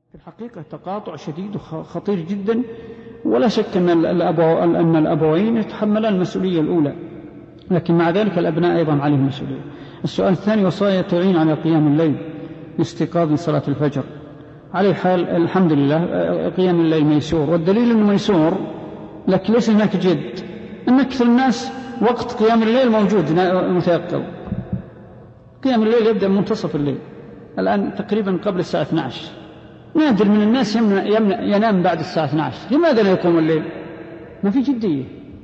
في الحقيقة تقاطع شديد وخطير جدا، ولا شك أن الأبوين يتحملان المسؤولية الأولى، لكن مع ذلك الأبناء أيضا عليهم مسؤولية. السؤال الثاني: وصايا تعين على قيام الليل لاستيقاظ صلاة الفجر. على حال الحمد لله قيام الليل ميسور، والدليل أنه ميسور، لكن ليس هناك جد. أن أكثر الناس وقت قيام الليل موجود متيقظ. قيام الليل يبدأ من منتصف الليل، الآن تقريبا قبل الساعة 12. نادر من الناس ينام بعد الساعة 12. لماذا لا يقوم الليل؟ ما في جدية،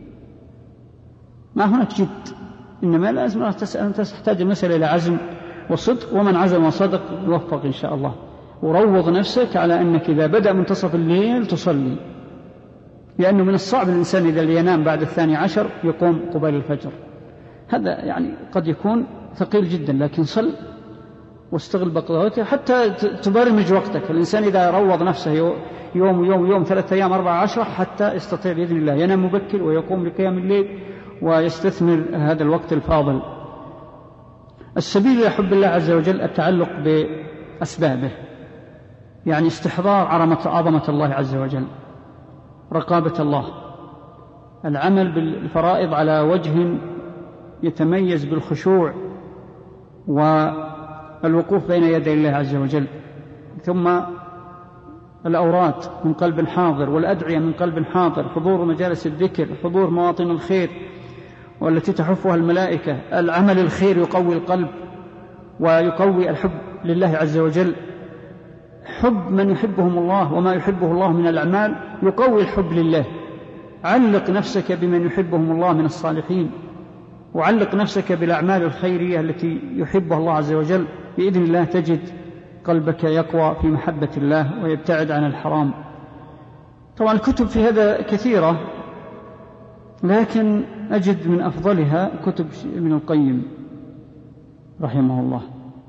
ما هناك جد. إنما لازم تحتاج المسألة إلى عزم وصدق، ومن عزم وصدق يوفق إن شاء الله. وروض نفسك على أنك إذا بدأ منتصف الليل تصلي، لأنه من الصعب الإنسان إذا ينام بعد 12 يقوم قبيل الفجر. هذا يعني قد يكون ثقيل جدا، لكن صل واستغل بقضاءته حتى تبرمج وقتك. الإنسان إذا روض نفسه يوم 3 أيام 14 حتى يستطيع بإذن الله ينام مبكر ويقوم لقيام الليل ويستثمر هذا الوقت الفاضل. السبيل إلى حب الله عز وجل التعلق بأسبابه، يعني استحضار عظمة الله عز وجل، رقابة الله، العمل بالفرائض على وجه يتميز بالخشوع والوقوف بين يدي الله عز وجل، ثم الأوراد من قلب حاضر، والأدعية من قلب حاضر، حضور مجالس الذكر، حضور مواطن الخير والتي تحفها الملائكة. العمل الخير يقوي القلب ويقوي الحب لله عز وجل. حب من يحبهم الله وما يحبه الله من الأعمال يقوي الحب لله. علق نفسك بمن يحبهم الله من الصالحين، وعلق نفسك بالأعمال الخيرية التي يحبها الله عز وجل، بإذن الله تجد قلبك يقوى في محبة الله ويبتعد عن الحرام. طبعا الكتب في هذا كثيرة، لكن أجد من أفضلها كتب ابن القيم رحمه الله.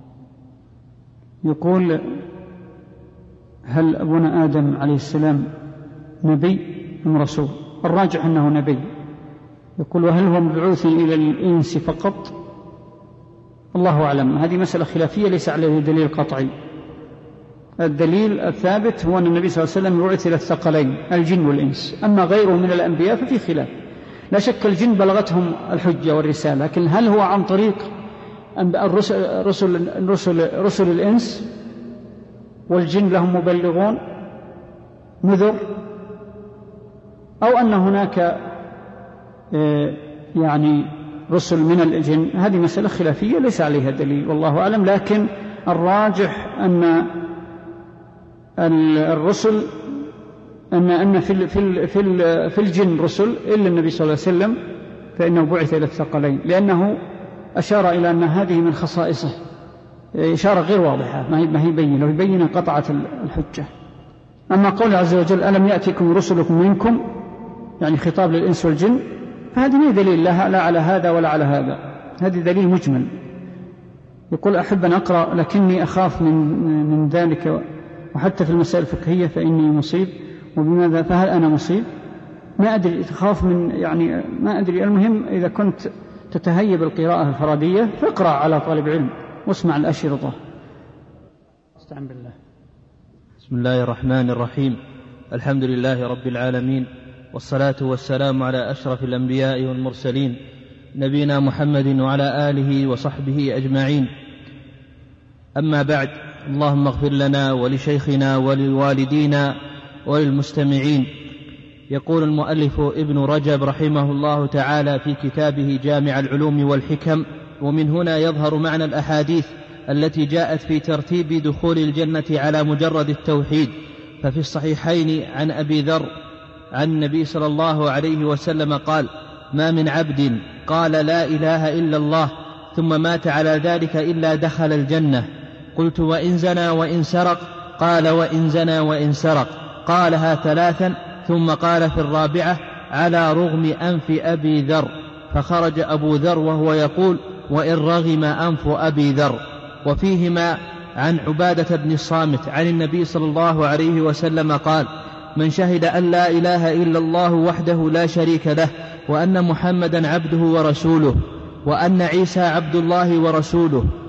يقول: هل أبونا آدم عليه السلام نبي أم رسول؟ الراجح أنه نبي. يقول: وهل هو مبعوث إلى الإنس فقط؟ الله أعلم، هذه مسألة خلافية ليس عليه دليل قطعي. الدليل الثابت هو أن النبي صلى الله عليه وسلم بعث إلى الثقلين الجن والإنس، أما غيره من الأنبياء ففي خلاف. لا شك الجن بلغتهم الحجة والرسالة، لكن هل هو عن طريق رسل الإنس والجن لهم مبلغون نذر، أو أن هناك يعني رسل من الجن؟ هذه مسألة خلافية ليس عليها دليل والله أعلم. لكن الراجح أن الرسل أن في الجن رسل إلا النبي صلى الله عليه وسلم، فإنه بعث إلى الثقلين، لأنه أشار إلى أن هذه من خصائصه إشارة غير واضحة، ما هي بينة، لو يبين قطعت الحجة. أما قول عز وجل: ألم يأتكم رسلكم منكم، يعني خطاب للإنس والجن، فهذه ما دليل لها لا على هذا ولا على هذا، هذه دليل مجمل. يقول: أحب أن أقرأ لكني أخاف من ذلك، وحتى في المسائل الفقهية فإني مصيب. وبماذا؟ فهل أنا مصيب؟ ما أدري، تخاف من يعني ما أدري. المهم إذا كنت تتهيب القراءة الفرادية فاقرأ على طالب علم واسمع الأشرطة. استعن بالله. بسم الله الرحمن الرحيم. الحمد لله رب العالمين، والصلاة والسلام على أشرف الأنبياء والمرسلين، نبينا محمد وعلى آله وصحبه أجمعين. أما بعد، اللهم اغفر لنا ولشيخنا ولوالدينا وللمستمعين. يقول المؤلف ابن رجب رحمه الله تعالى في كتابه جامع العلوم والحكم: ومن هنا يظهر معنى الأحاديث التي جاءت في ترتيب دخول الجنة على مجرد التوحيد. ففي الصحيحين عن أبي ذر عن النبي صلى الله عليه وسلم قال: ما من عبد قال لا إله إلا الله ثم مات على ذلك إلا دخل الجنة. قلت: وإن زنى وإن سرق؟ قال: وإن زنى وإن سرق. قالها 3 ثم قال في الرابعة: على رغم أنف أبي ذر. فخرج أبو ذر وهو يقول: وإن رغم أنف أبي ذر. وفيهما عن عبادة بن الصامت عن النبي صلى الله عليه وسلم قال: من شهد أن لا إله إلا الله وحده لا شريك له، وأن محمدا عبده ورسوله، وأن عيسى عبد الله ورسوله،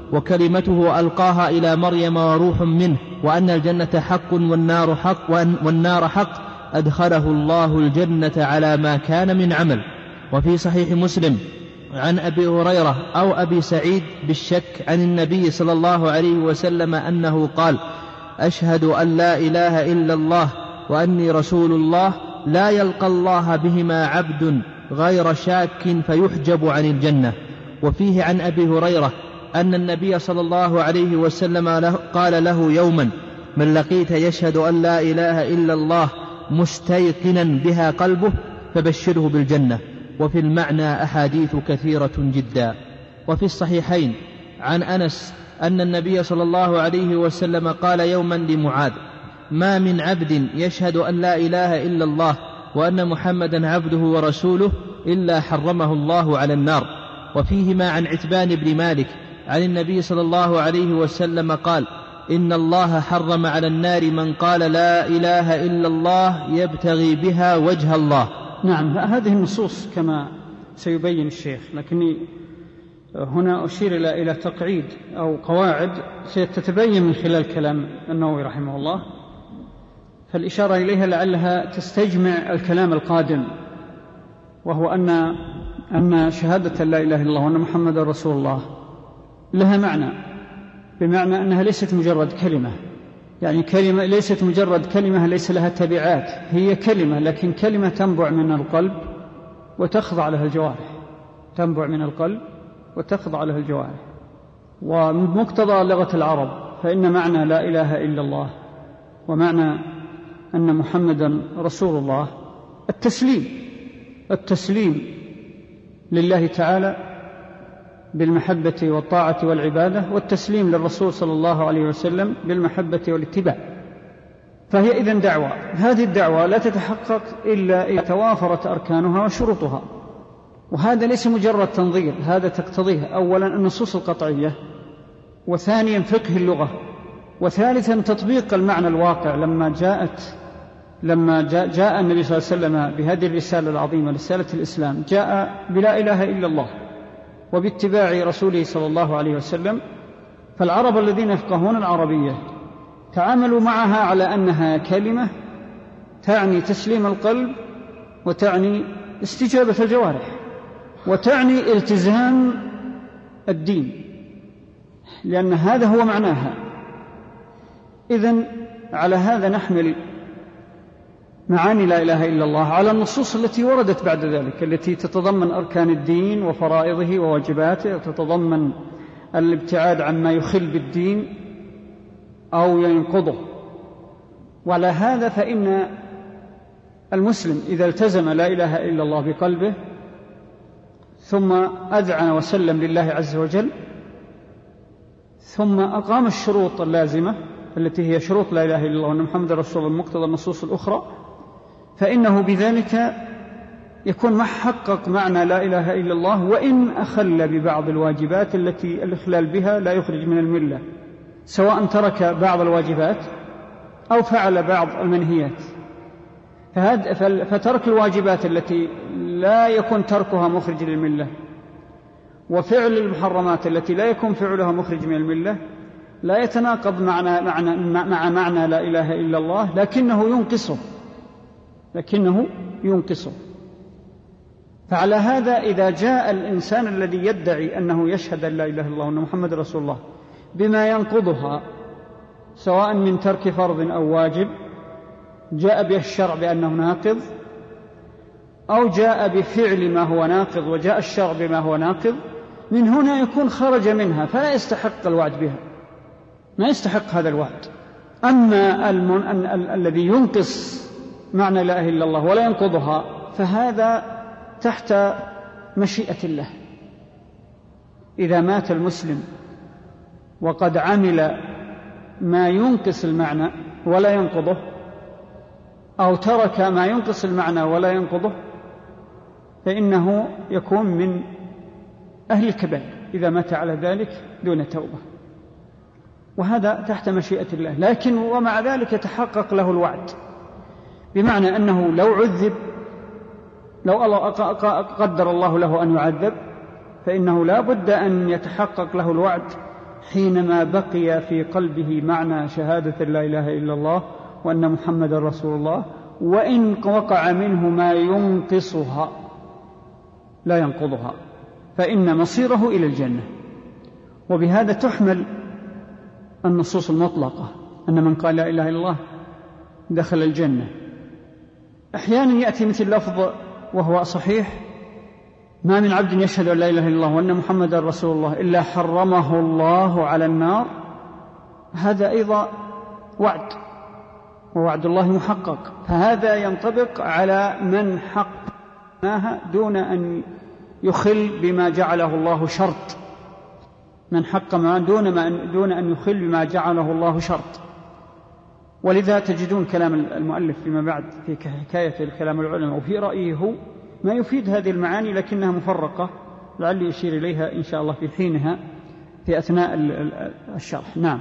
وكلمته ألقاها إلى مريم وروح منه، وأن الجنة حق والنار حق، أدخله الله الجنة على ما كان من عمل. وفي صحيح مسلم عن أبي هريرة أو أبي سعيد بالشك عن النبي صلى الله عليه وسلم أنه قال: أشهد أن لا إله إلا الله وأني رسول الله، لا يلقى الله بهما عبد غير شاك فيحجب عن الجنة. وفيه عن أبي هريرة أن النبي صلى الله عليه وسلم قال له يوما: من لقيت يشهد أن لا إله إلا الله مستيقنا بها قلبه فبشره بالجنة. وفي المعنى أحاديث كثيرة جدا. وفي الصحيحين عن أنس أن النبي صلى الله عليه وسلم قال يوما لمعاذ: ما من عبد يشهد أن لا إله إلا الله وأن محمدا عبده ورسوله إلا حرمه الله على النار. وفيهما عن عتبان بن مالك عن النبي صلى الله عليه وسلم قال: إن الله حرم على النار من قال لا إله إلا الله يبتغي بها وجه الله. نعم، هذه النصوص كما سيبين الشيخ، لكني هنا أشير إلى تقعيد أو قواعد ستتبين من خلال كلام النووي رحمه الله، فالإشارة إليها لعلها تستجمع الكلام القادم، وهو أن شهادة لا إله إلا الله وأن محمد رسول الله لها معنى، بمعنى أنها ليست مجرد كلمة، يعني كلمة ليست مجرد كلمة ليس لها تبعات، هي كلمة لكن كلمة تنبع من القلب وتخضع لها الجوارح، تنبع من القلب وتخضع لها الجوارح. ومقتضى لغة العرب فإن معنى لا إله إلا الله ومعنى أن محمدا رسول الله التسليم لله تعالى بالمحبة والطاعة والعبادة، والتسليم للرسول صلى الله عليه وسلم بالمحبة والاتباع. فهي إذن دعوة، هذه الدعوة لا تتحقق إلا إذا توافرت أركانها وشروطها، وهذا ليس مجرد تنظير، هذا تقتضيه أولا النصوص القطعية، وثانيا فقه اللغة، وثالثا تطبيق المعنى الواقع. لما جاء النبي صلى الله عليه وسلم بهذه الرسالة العظيمة، رسالة الإسلام، جاء بلا إله إلا الله وباتباع رسوله صلى الله عليه وسلم، فالعرب الذين يفقهون العربية تعاملوا معها على أنها كلمة تعني تسليم القلب، وتعني استجابة الجوارح، وتعني التزام الدين، لأن هذا هو معناها. إذن على هذا نحمل معاني لا إله إلا الله على النصوص التي وردت بعد ذلك، التي تتضمن أركان الدين وفرائضه وواجباته، وتتضمن الابتعاد عما يخل بالدين أو ينقضه. وعلى هذا فإن المسلم إذا التزم لا إله إلا الله بقلبه ثم أذعن وسلم لله عز وجل، ثم أقام الشروط اللازمة التي هي شروط لا إله إلا الله وأن محمد رسول الله مقتضى النصوص الأخرى، فإنه بذلك يكون محقق معنى لا إله إلا الله، وإن أخل ببعض الواجبات التي الإخلال بها لا يخرج من الملة، سواء ترك بعض الواجبات أو فعل بعض المنهيات. فترك الواجبات التي لا يكون تركها مخرج للملة، وفعل المحرمات التي لا يكون فعلها مخرج من الملة، لا يتناقض مع معنى لا إله إلا الله، لكنه ينقصه. فعلى هذا إذا جاء الإنسان الذي يدعي أنه يشهد أن لا إله إلا الله وأن محمد رسول الله بما ينقضها، سواء من ترك فرض أو واجب، جاء به الشرع بأنه ناقض، أو جاء بفعل ما هو ناقض وجاء الشرع بما هو ناقض، من هنا يكون خرج منها، فلا يستحق الوعد بها، ما يستحق هذا الوعد. أما الذي ينقص معنى لا إله إلا الله ولا ينقضها، فهذا تحت مشيئة الله. إذا مات المسلم وقد عمل ما ينقص المعنى ولا ينقضه، أو ترك ما ينقص المعنى ولا ينقضه، فإنه يكون من أهل الكبائر إذا مات على ذلك دون توبة، وهذا تحت مشيئة الله. لكن ومع ذلك يتحقق له الوعد، بمعنى أنه لو عذب، لو قدر الله له أن يعذب، فإنه لا بد أن يتحقق له الوعد حينما بقي في قلبه معنى شهادة لا إله إلا الله وأن محمد رسول الله، وإن وقع منه ما ينقصها لا ينقضها، فإن مصيره إلى الجنة. وبهذا تحمل النصوص المطلقة أن من قال لا إله إلا الله دخل الجنة. أحيانا يأتي مثل لفظ وهو صحيح: ما من عبد يشهد أن لا إله إلا الله وأن محمد رسول الله إلا حرمه الله على النار. هذا أيضا وعد، ووعد الله محقق، فهذا ينطبق على من حقناها دون أن يخل بما جعله الله شرط، من حق ما دون أن يخل بما جعله الله شرط. ولذا تجدون كلام المؤلف فيما بعد في حكاية الكلام العلماء وفي رأيه هو ما يفيد هذه المعاني لكنها مفرقة، لعلي يشير إليها إن شاء الله في حينها في أثناء الشرح. نعم.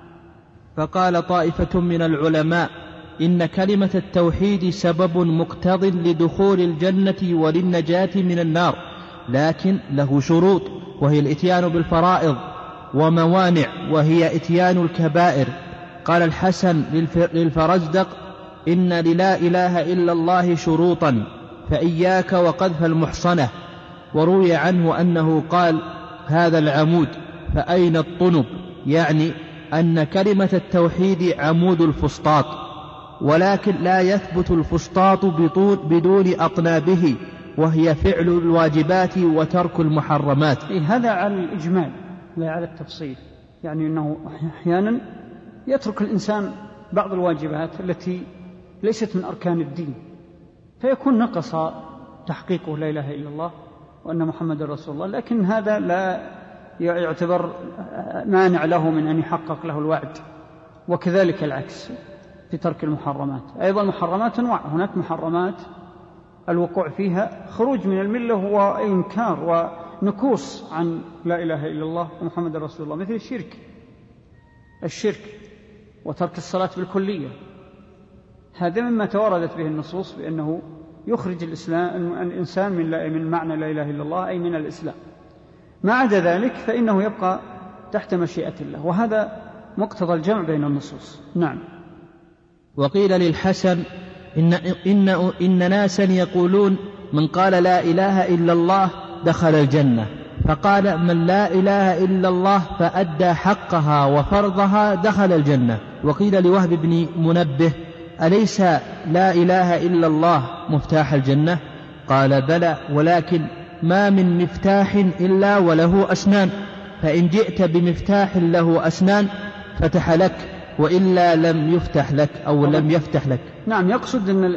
فقال طائفة من العلماء: إن كلمة التوحيد سبب مقتض لدخول الجنة وللنجاة من النار، لكن له شروط، وهي الإتيان بالفرائض، وموانع، وهي إتيان الكبائر. قال الحسن للفرزدق: إن للا إله إلا الله شروطا، فإياك وقذف المحصنة. وروي عنه أنه قال: هذا العمود فأين الطنب، يعني أن كلمة التوحيد عمود الفسطاط، ولكن لا يثبت الفسطاط بدون أطنابه، وهي فعل الواجبات وترك المحرمات. هذا على الإجمال لا على التفصيل، يعني أنه أحيانا يترك الإنسان بعض الواجبات التي ليست من أركان الدين، فيكون نقص تحقيقه لا إله إلا الله وأن محمد رسول الله، لكن هذا لا يعتبر مانع له من أن يحقق له الوعد. وكذلك العكس في ترك المحرمات. أيضا المحرمات أنواع، هناك محرمات الوقوع فيها خروج من الملة وإنكار ونكوص عن لا إله إلا الله ومحمد رسول الله، مثل الشرك وترك الصلاة بالكلية. هذا مما تواردت به النصوص بأنه يخرج الإنسان من معنى لا إله إلا الله، أي من الإسلام. ما عدا ذلك فإنه يبقى تحت مشيئة الله، وهذا مقتضى الجمع بين النصوص. نعم. وقيل للحسن: إن ناسا يقولون من قال لا إله إلا الله دخل الجنة، فقال: من لا إله إلا الله فأدى حقها وفرضها دخل الجنة. وقيل لوهب بن منبه: أليس لا إله إلا الله مفتاح الجنة؟ قال: بلى، ولكن ما من مفتاح إلا وله أسنان، فإن جئت بمفتاح له أسنان فتح لك، وإلا لم يفتح لك أو لم يفتح لك. نعم، يقصد أن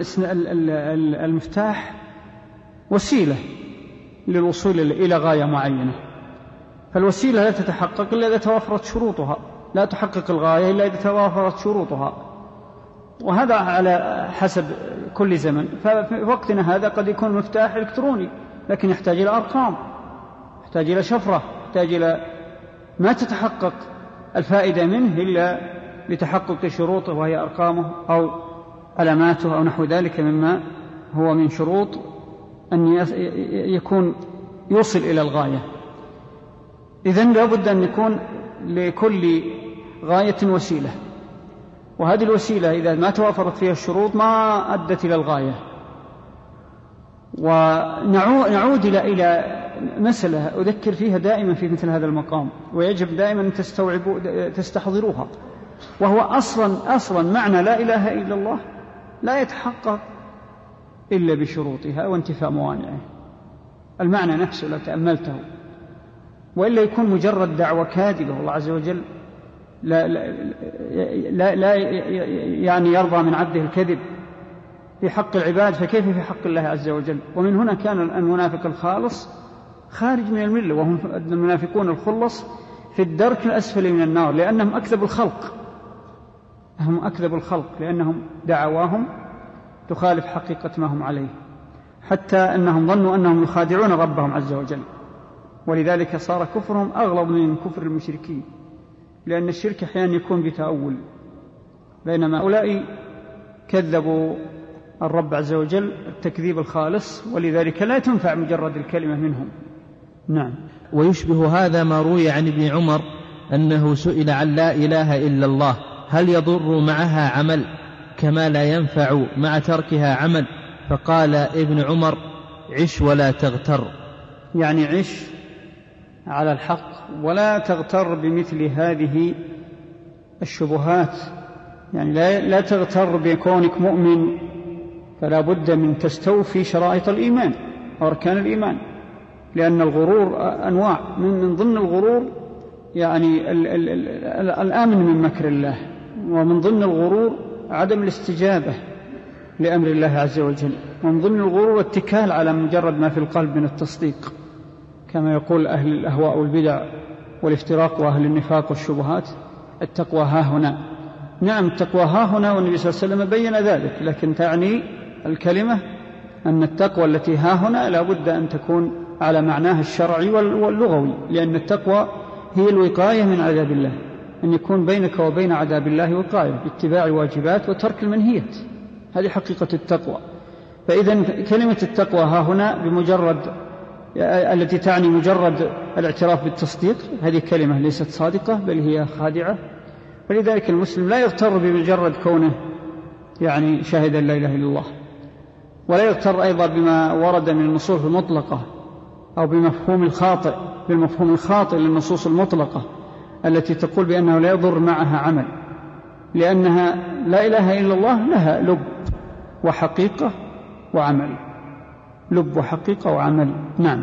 المفتاح وسيلة للوصول إلى غاية معينة، فالوسيلة لا تتحقق إلا إذا توافرت شروطها، لا تحقق الغاية إلا إذا توافرت شروطها، وهذا على حسب كل زمن. ففي وقتنا هذا قد يكون مفتاح إلكتروني، لكن يحتاج إلى أرقام، يحتاج إلى شفرة، يحتاج إلى ما تتحقق الفائدة منه إلا لتحقق شروطه، وهي أرقامه أو علاماته أو نحو ذلك مما هو من شروط أن يكون يوصل إلى الغاية. إذن لابد أن يكون لكل غاية وسيلة، وهذه الوسيلة إذا ما توافرت فيها الشروط ما أدت إلى الغاية. ونعود إلى مسألة أذكر فيها دائما في مثل هذا المقام، ويجب دائما أن تستحضروها، وهو أصلا معنى لا إله إلا الله لا يتحقق إلا بشروطها وانتفاء موانعه. المعنى نفسه لو تأملته، وإلا يكون مجرد دعوة كاذبة، والله عز وجل لا يعني يرضى من عبده الكذب في حق العباد، فكيف في حق الله عز وجل؟ ومن هنا كان المنافق الخالص خارج من الملة، وهم المنافقون الخلص في الدرك الأسفل من النار، لأنهم أكذبوا الخلق، هم أكذبوا الخلق لأنهم دعواهم تخالف حقيقة ما هم عليه، حتى أنهم ظنوا أنهم يخادعون ربهم عز وجل، ولذلك صار كفرهم أغلظ من كفر المشركين، لأن الشرك أحيانا يكون بتأول، بينما هؤلاء كذبوا الرب عز وجل التكذيب الخالص، ولذلك لا تنفع مجرد الكلمة منهم. نعم. ويشبه هذا ما روي عن ابن عمر أنه سئل عن لا إله إلا الله هل يضر معها عمل كما لا ينفع مع تركها عمل؟ فقال ابن عمر: عش ولا تغتر. يعني عش على الحق ولا تغتر بمثل هذه الشبهات، يعني لا تغتر بكونك مؤمن، فلا بد من تستوفي شرائط الإيمان وأركان الإيمان، لأن الغرور أنواع، من ضمن الغرور يعني الآمن من مكر الله، ومن ضمن الغرور عدم الاستجابة لأمر الله عز وجل، ومن ضمن الغرور الاتكال على مجرد ما في القلب من التصديق، كما يقول أهل الأهواء والبدع والافتراق وأهل النفاق والشبهات: التقوى ها هنا. نعم، التقوى ها هنا، والنبي صلى الله عليه وسلم بين ذلك، لكن تعني الكلمة أن التقوى التي ها هنا لا بد أن تكون على معناها الشرعي واللغوي، لأن التقوى هي الوقاية من عذاب الله، أن يكون بينك وبين عذاب الله وقاية باتباع الواجبات وترك المنهيات، هذه حقيقة التقوى. فإذا كلمة التقوى ها هنا بمجرد التي تعني مجرد الاعتراف بالتصديق، هذه كلمة ليست صادقة بل هي خادعة. فلذلك المسلم لا يغتر بمجرد كونه يعني شاهد لا إله إلا الله، ولا يغتر أيضا بما ورد من النصوص المطلقة أو بالمفهوم الخاطئ للنصوص المطلقة التي تقول بأنه لا يضر معها عمل، لأنها لا إله إلا الله لها لب وحقيقة وعمل، لب وحقيقة وعمل. نعم،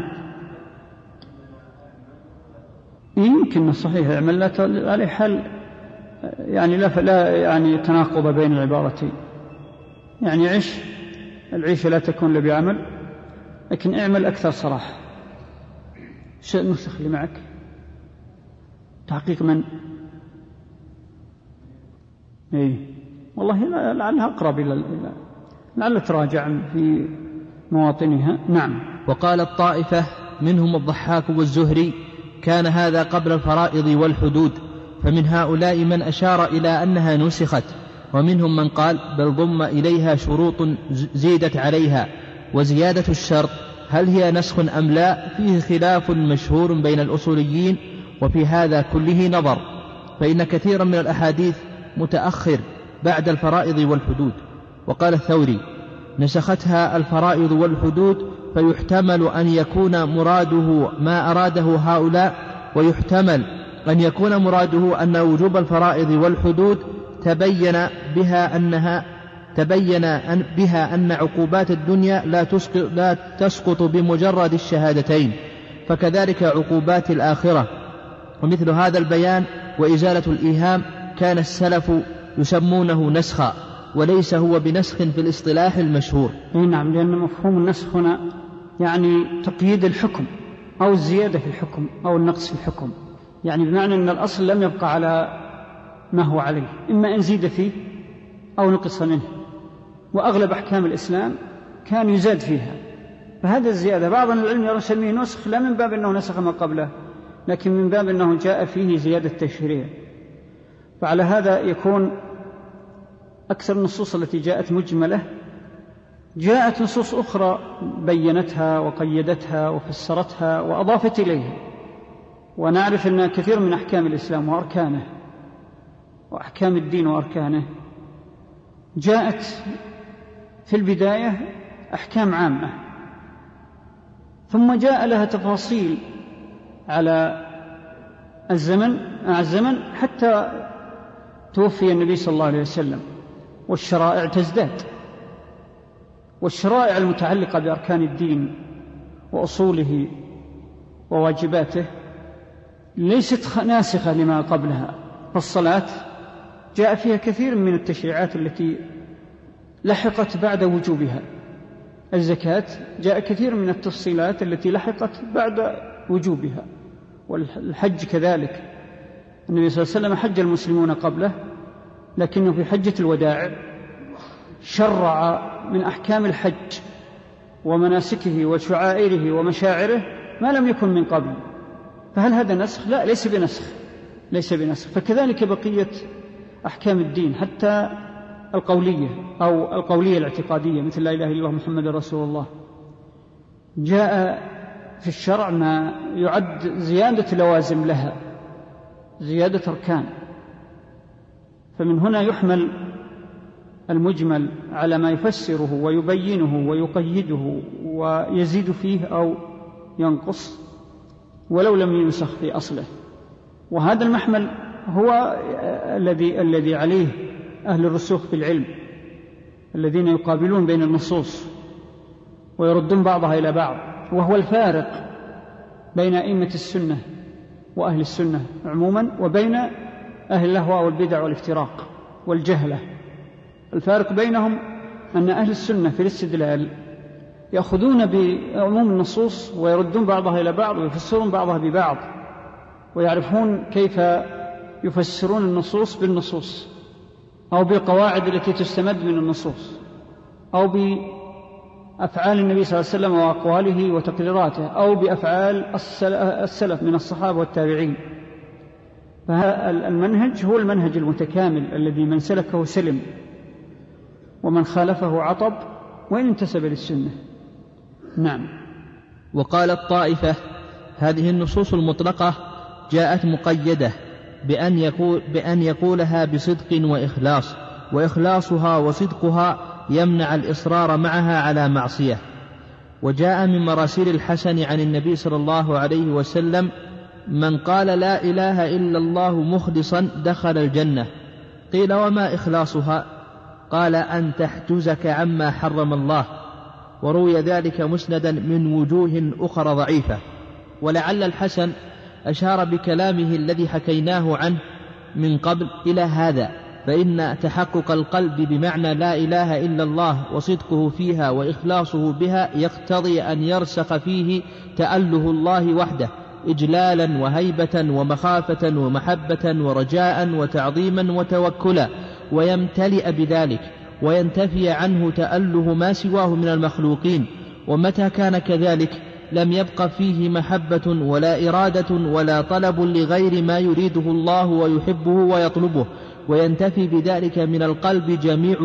يمكن صحيح يعمل لا عليه حل، يعني لا يعني تناقض بين العبارتين، يعني العيش لا تكون له بعمل، لكن اعمل أكثر صراحة. شيء النسخ اللي معك تحقيق من والله لعلها أقرب لعل تراجع في مواطنها. نعم. وقال الطائفة منهم الضحاك والزهري: كان هذا قبل الفرائض والحدود، فمن هؤلاء من أشار إلى أنها نسخت، ومنهم من قال بل ضم إليها شروط زيدت عليها، وزيادة الشرط هل هي نسخ أم لا فيه خلاف مشهور بين الأصوليين، وفي هذا كله نظر، فإن كثيرا من الأحاديث متأخر بعد الفرائض والحدود. وقال الثوري: نسختها الفرائض والحدود، فيحتمل أن يكون مراده ما أراده هؤلاء، ويحتمل أن يكون مراده أن وجوب الفرائض والحدود تبين بها أن عقوبات الدنيا لا تسقط بمجرد الشهادتين، فكذلك عقوبات الآخرة. ومثل هذا البيان وإزالة الإيهام كان السلف يسمونه نسخا، وليس هو بنسخ في الاصطلاح المشهور. نعم، لأن مفهوم النسخ هنا يعني تقييد الحكم أو الزيادة في الحكم أو النقص في الحكم، يعني بمعنى أن الأصل لم يبقى على ما هو عليه، إما أن زيد فيه أو نقص منه، وأغلب أحكام الإسلام كان يزاد فيها، فهذا الزيادة بعض العلم يسميه نسخ، لا من باب أنه نسخ ما قبله، لكن من باب أنه جاء فيه زيادة تشريع. فعلى هذا يكون أكثر النصوص التي جاءت مجملة، جاءت نصوص أخرى بينتها وقيدتها وفسرتها وأضافت إليها. ونعرف أن كثير من أحكام الإسلام وأركانه وأحكام الدين وأركانه جاءت في البداية أحكام عامة، ثم جاء لها تفاصيل على الزمن حتى توفي النبي صلى الله عليه وسلم، والشرائع تزداد، والشرائع المتعلقة بأركان الدين وأصوله وواجباته ليست ناسخة لما قبلها. فالصلاة جاء فيها كثير من التشريعات التي لحقت بعد وجوبها، الزكاة جاء كثير من التفصيلات التي لحقت بعد وجوبها، والحج كذلك. النبي صلى الله عليه وسلم حج المسلمون قبله، لكنه في حجة الوداع شرع من أحكام الحج ومناسكه وشعائره ومشاعره ما لم يكن من قبل. فهل هذا نسخ؟ لا، ليس بنسخ. فكذلك بقية أحكام الدين حتى القولية أو القولية الاعتقادية مثل لا إله إلا الله محمد رسول الله، جاء في الشرع ما يعد زيادة لوازم لها، زيادة أركان. فمن هنا يحمل المجمل على ما يفسره ويبينه ويقيده ويزيد فيه أو ينقص ولو لم ينسخ في أصله. وهذا المحمل هو الذي عليه أهل الرسوخ في العلم، الذين يقابلون بين النصوص ويردون بعضها إلى بعض، وهو الفارق بين أئمة السنة وأهل السنة عموما وبين أهل الأهواء والبدع والافتراق والجهلة. الفارق بينهم أن أهل السنة في الاستدلال يأخذون بعموم النصوص ويردون بعضها إلى بعض ويفسرون بعضها ببعض، ويعرفون كيف يفسرون النصوص بالنصوص أو بالقواعد التي تستمد من النصوص أو بأفعال النبي صلى الله عليه وسلم وأقواله وتقريراته أو بأفعال السلف من الصحابة والتابعين. فهذا المنهج هو المنهج المتكامل الذي من سلكه سلم ومن خالفه عطب وإن انتسب للسنة. نعم. وقالت طائفة: هذه النصوص المطلقة جاءت مقيدة بأن يقولها بصدق وإخلاص، وإخلاصها وصدقها يمنع الإصرار معها على معصية. وجاء من مراسيل الحسن عن النبي صلى الله عليه وسلم: من قال لا إله إلا الله مخلصا دخل الجنة. قيل: وما إخلاصها؟ قال: أن تحجزك عما حرم الله. وروي ذلك مسندا من وجوه أخرى ضعيفة. ولعل الحسن أشار بكلامه الذي حكيناه عنه من قبل إلى هذا، فإن تحقق القلب بمعنى لا إله إلا الله وصدقه فيها وإخلاصه بها يقتضي أن يرسخ فيه تأله الله وحده إجلالا وهيبة ومخافة ومحبة ورجاء وتعظيما وتوكلا، ويمتلئ بذلك وينتفي عنه تأله ما سواه من المخلوقين. ومتى كان كذلك لم يبق فيه محبة ولا إرادة ولا طلب لغير ما يريده الله ويحبه ويطلبه، وينتفي بذلك من القلب جميع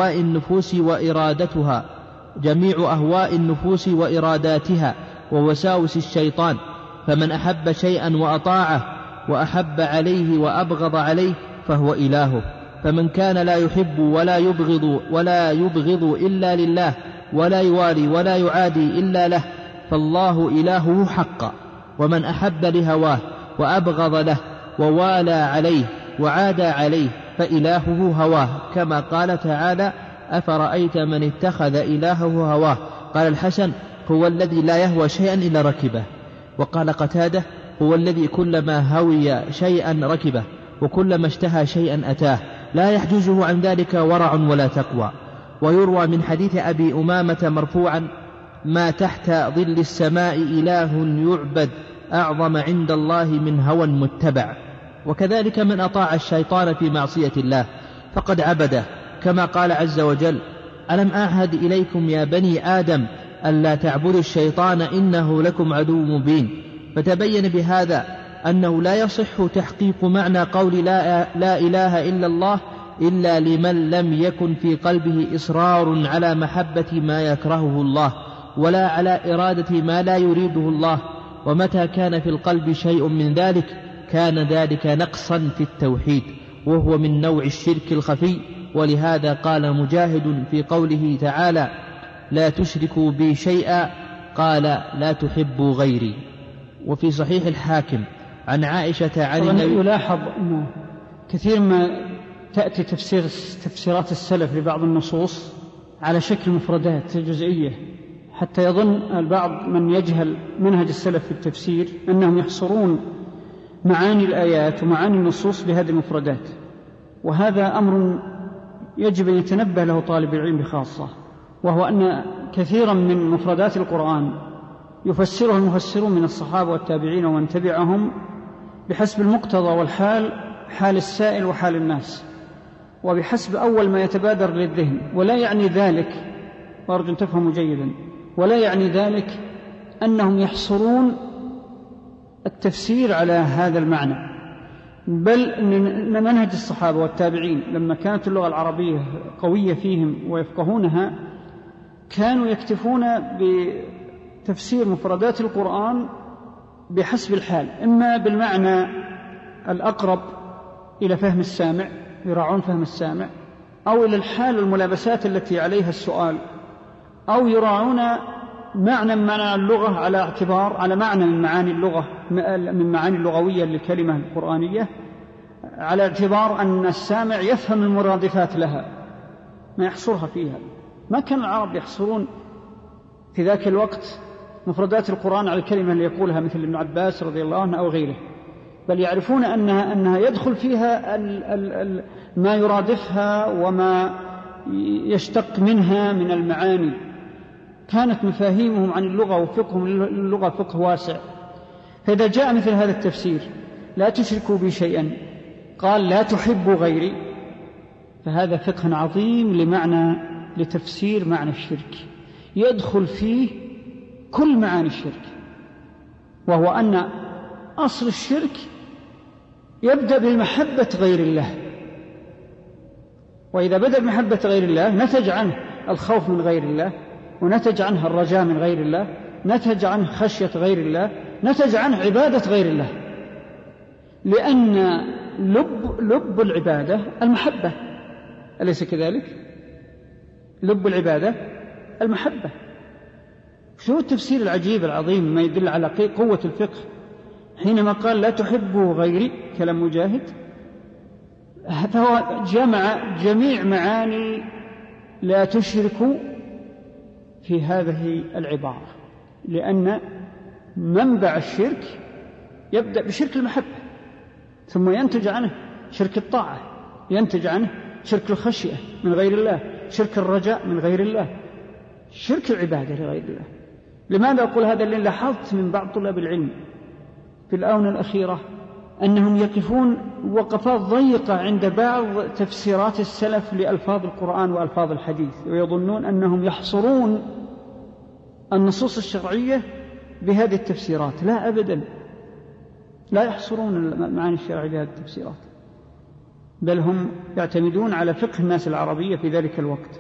أهواء النفوس وإراداتها ووساوس الشيطان. فمن أحب شيئا وأطاعه وأحب عليه وأبغض عليه فهو إلهه. فمن كان لا يحب ولا يبغض إلا لله ولا يوالي ولا يعادي إلا له فالله إلهه حقا. ومن أحب لهواه وأبغض له ووالى عليه وعادى عليه فإلهه هواه، كما قال تعالى: أفرأيت من اتخذ إلهه هواه. قال الحسن: هو الذي لا يهوى شيئا إلا ركبه. وقال قتادة: هو الذي كلما هوي شيئا ركبه وكلما اشتهى شيئا أتاه، لا يحجزه عن ذلك ورع ولا تقوى. ويروى من حديث أبي أمامة مرفوعا: ما تحت ظل السماء إله يعبد أعظم عند الله من هوى متبع. وكذلك من أطاع الشيطان في معصية الله فقد عبده، كما قال عز وجل: ألم أعهد إليكم يا بني آدم ألا تعبدوا الشيطان إنه لكم عدو مبين. فتبين بهذا أنه لا يصح تحقيق معنى قول لا إله إلا الله إلا لمن لم يكن في قلبه إصرار على محبة ما يكرهه الله ولا على إرادة ما لا يريده الله. ومتى كان في القلب شيء من ذلك كان ذلك نقصا في التوحيد، وهو من نوع الشرك الخفي. ولهذا قال مجاهد في قوله تعالى: لا تشركوا بي شيئا، قال: لا تحبوا غيري. وفي صحيح الحاكم عن عائشة عن النبي. يلاحظ أنه كثير ما تأتي تفسيرات السلف لبعض النصوص على شكل مفردات جزئية، حتى يظن البعض من يجهل منهج السلف في التفسير أنهم يحصرون معاني الآيات ومعاني النصوص بهذه المفردات. وهذا أمر يجب أن يتنبه له طالب العلم بخاصة، وهو أن كثيرا من مفردات القرآن يفسره المفسرون من الصحابة والتابعين ومن تبعهم بحسب المقتضى والحال، حال السائل وحال الناس، وبحسب أول ما يتبادر للذهن. ولا يعني ذلك، وأرجو أن تفهموا جيدا، ولا يعني ذلك أنهم يحصرون التفسير على هذا المعنى، بل أن منهج الصحابة والتابعين لما كانت اللغة العربية قوية فيهم ويفقهونها كانوا يكتفون بتفسير مفردات القرآن بحسب الحال، إما بالمعنى الأقرب إلى فهم السامع، يراعون فهم السامع، أو إلى الحال والملابسات التي عليها السؤال، أو يراعون معنى من معاني اللغة على معنى من معاني اللغة، من معاني اللغوية للكلمة القرآنية، على اعتبار أن السامع يفهم المرادفات لها ما يحصرها فيها. ما كان العرب يحصرون في ذاك الوقت مفردات القرآن على الكلمة اللي يقولها مثل ابن عباس رضي الله عنه أو غيره، بل يعرفون أنها يدخل فيها ما يرادفها وما يشتق منها من المعاني. كانت مفاهيمهم عن اللغة وفقهم للغة فقه واسع. فإذا جاء مثل هذا التفسير لا تشركوا بي شيئا، قال لا تحبوا غيري، فهذا فقه عظيم لتفسير معنى الشرك، يدخل فيه كل معاني الشرك، وهو أن أصل الشرك يبدأ بمحبة غير الله، وإذا بدأ بمحبة غير الله نتج عنه الخوف من غير الله، ونتج عنه الرجاء من غير الله، نتج عنه خشية غير الله، نتج عنه عبادة غير الله، لأن لب العبادة المحبة، أليس كذلك؟ لب العبادة المحبة. شو التفسير العجيب العظيم ما يدل على قوة الفقه حينما قال لا تحبوا غيري كلام مجاهد، فهو جمع جميع معاني لا تشركوا في هذه العبارة، لأن منبع الشرك يبدأ بشرك المحبة، ثم ينتج عنه شرك الطاعة، ينتج عنه شرك الخشية من غير الله، شرك الرجاء من غير الله، شرك العبادة لغير الله. لماذا أقول هذا؟ لأن لاحظت من بعض طلاب العلم في الآونة الأخيرة أنهم يقفون وقفات ضيقة عند بعض تفسيرات السلف لألفاظ القرآن وألفاظ الحديث، ويظنون أنهم يحصرون النصوص الشرعية بهذه التفسيرات. لا أبدا، لا يحصرون المعاني الشرعية بهذه التفسيرات، بل هم يعتمدون على فقه الناس العربية في ذلك الوقت.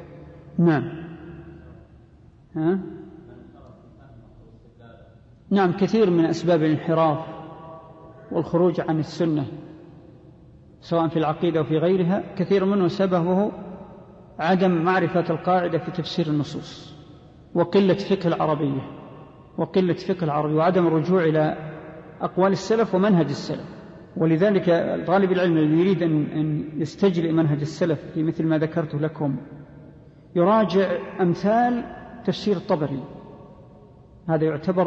نعم، كثير من أسباب الانحراف والخروج عن السنة سواء في العقيدة وفي غيرها، كثير منه سببه عدم معرفة القاعدة في تفسير النصوص، وقلة فقه العربية، وعدم الرجوع إلى أقوال السلف ومنهج السلف. ولذلك طالب العلم الذي يريد أن يستجرئ منهج السلف في مثل ما ذكرت لكم يراجع أمثال تفسير الطبري، هذا يعتبر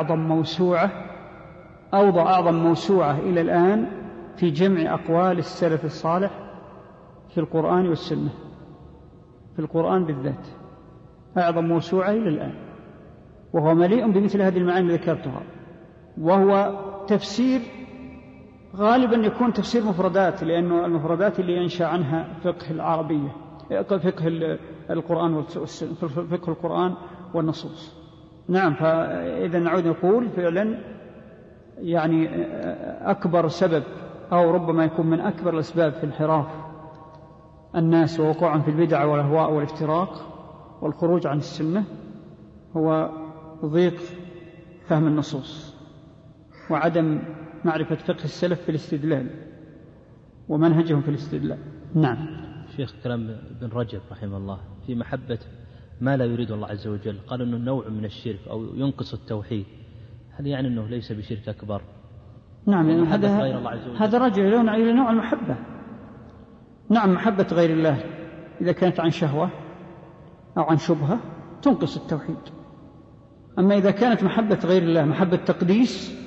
أعظم موسوعة إلى الآن في جمع أقوال السلف الصالح في القرآن والسنة، في القرآن بالذات أعظم موسوعة إلى الآن، وهو مليء بمثل هذه المعاني اللي ذكرتها، وهو تفسير غالبا يكون تفسير مفردات، لأنه المفردات اللي ينشأ عنها فقه العربية، فقه القرآن فقه القرآن والنصوص. نعم، فإذا نعود نقول فعلا يعني أكبر سبب أو ربما يكون من أكبر الأسباب في انحراف الناس ووقوعهم في البدع والأهواء والافتراق والخروج عن السنة هو ضيق فهم النصوص وعدم معرفة فقه السلف في الاستدلال ومنهجهم في الاستدلال. نعم. شيخ كلام ابن رجب رحمه الله في محبة ما لا يريد الله عز وجل، قال أنه نوع من الشرك أو ينقص التوحيد، هل يعني أنه ليس بشرك أكبر؟ نعم، يعني هذا رجع إلى نوع المحبة. نعم، محبة غير الله إذا كانت عن شهوة أو عن شبهة تنقص التوحيد، أما إذا كانت محبة غير الله محبة تقديس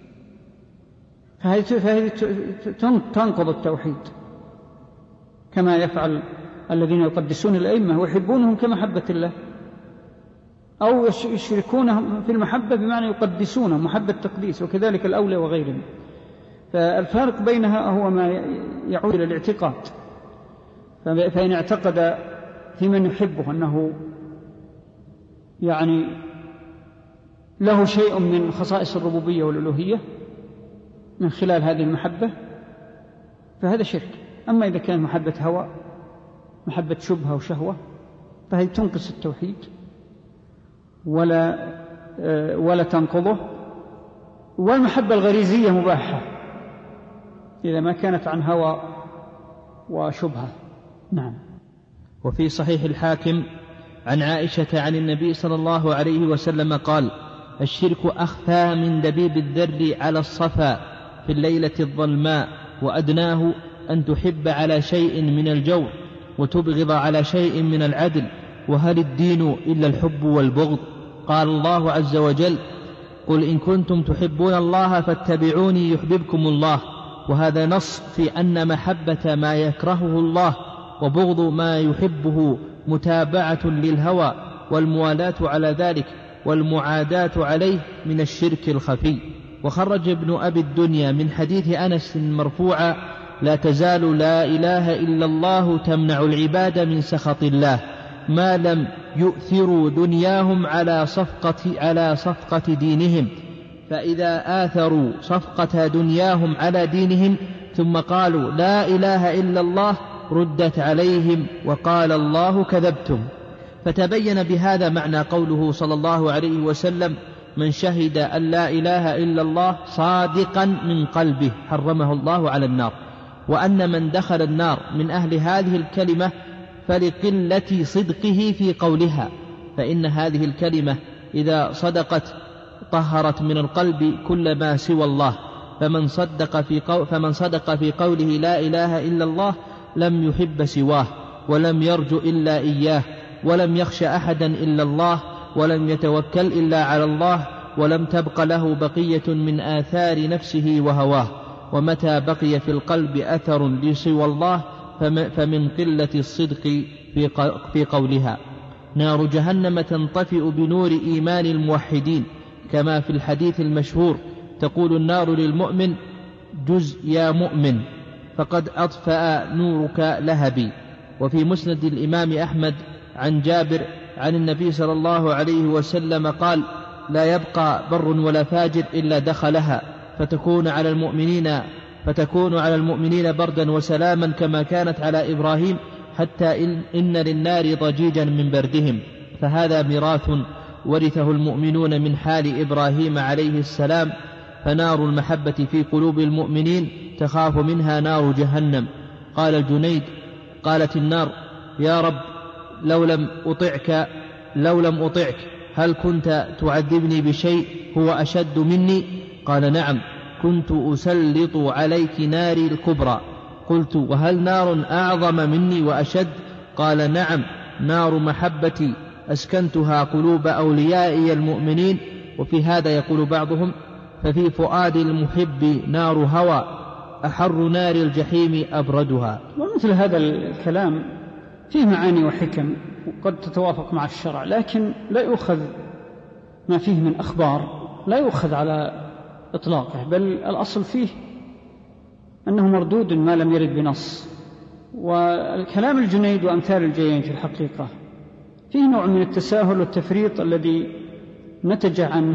فهذه تنقض التوحيد، كما يفعل الذين يقدسون الأئمة ويحبونهم كمحبة الله، أو يشركونهم في المحبة بمعنى يقدسونهم محبة تقديس، وكذلك الأولى وغيرهم. فالفارق بينها هو ما يعود إلى الاعتقاد، فإن اعتقد في من يحبه أنه يعني له شيء من خصائص الربوبية والألوهية من خلال هذه المحبة فهذا شرك. أما إذا كان محبة هوى، محبة شبهة وشهوة، فهي تنقص التوحيد ولا تنقضه. والمحبة الغريزية مباحة، إذا ما كانت عن هوى وشبهة. نعم. وفي صحيح الحاكم عن عائشة عن النبي صلى الله عليه وسلم قال: الشرك أخفى من دبيب الذر على الصفا في الليلة الظلماء، وأدناه أن تحب على شيء من الجور وتبغض على شيء من العدل، وهل الدين إلا الحب والبغض؟ قال الله عز وجل: قل إن كنتم تحبون الله فاتبعوني يحببكم الله. وهذا نص في أن محبة ما يكرهه الله وبغض ما يحبه متابعة للهوى، والموالاة على ذلك والمعاداة عليه من الشرك الخفي. وخرج ابن أبي الدنيا من حديث أنس مرفوعا: لا تزال لا إله إلا الله تمنع العباد من سخط الله ما لم يؤثروا دنياهم على صفقة دينهم، فإذا آثروا صفقة دنياهم على دينهم ثم قالوا لا إله إلا الله ردت عليهم وقال الله كذبتم. فتبين بهذا معنى قوله صلى الله عليه وسلم: من شهد أن لا إله إلا الله صادقا من قلبه حرمه الله على النار، وأن من دخل النار من أهل هذه الكلمة فلقلة صدقه في قولها، فإن هذه الكلمة إذا صدقت طهرت من القلب كل ما سوى الله، فمن صدق في قوله لا إله إلا الله لم يحب سواه، ولم يرجو إلا إياه، ولم يخش أحدا إلا الله، ولم يتوكل إلا على الله، ولم تبق له بقية من آثار نفسه وهواه. ومتى بقي في القلب أثر لسوى الله فمن قلة الصدق في قولها. نار جهنم تنطفئ بنور إيمان الموحدين، كما في الحديث المشهور: تقول النار للمؤمن: جز يا مؤمن، فقد أطفأ نورك لهبي. وفي مسند الإمام أحمد عن جابر عن النبي صلى الله عليه وسلم قال: لا يبقى بر ولا فاجر إلا دخلها، فتكون على المؤمنين بردا وسلاما كما كانت على إبراهيم، حتى إن للنار ضجيجا من بردهم. فهذا ميراث ورثه المؤمنون من حال إبراهيم عليه السلام. فنار المحبة في قلوب المؤمنين تخاف منها نار جهنم. قال الجنيد: قالت النار: يا رب لو لم أطعك هل كنت تعذبني بشيء هو أشد مني؟ قال: نعم، كنت أسلط عليك ناري الكبرى. قلت: وهل نار أعظم مني وأشد؟ قال: نعم، نار محبتي أسكنتها قلوب أوليائي المؤمنين. وفي هذا يقول بعضهم: ففي فؤاد المحب نار هوى أحر نار الجحيم أبردها. ومثل هذا الكلام فيه معاني وحكم وقد تتوافق مع الشرع، لكن لا يؤخذ ما فيه من أخبار لا يؤخذ على إطلاقه، بل الأصل فيه أنه مردود ما لم يرد بنص. والكلام الجنيد وأمثال الجنيد في الحقيقة فيه نوع من التساهل والتفريط الذي نتج عنه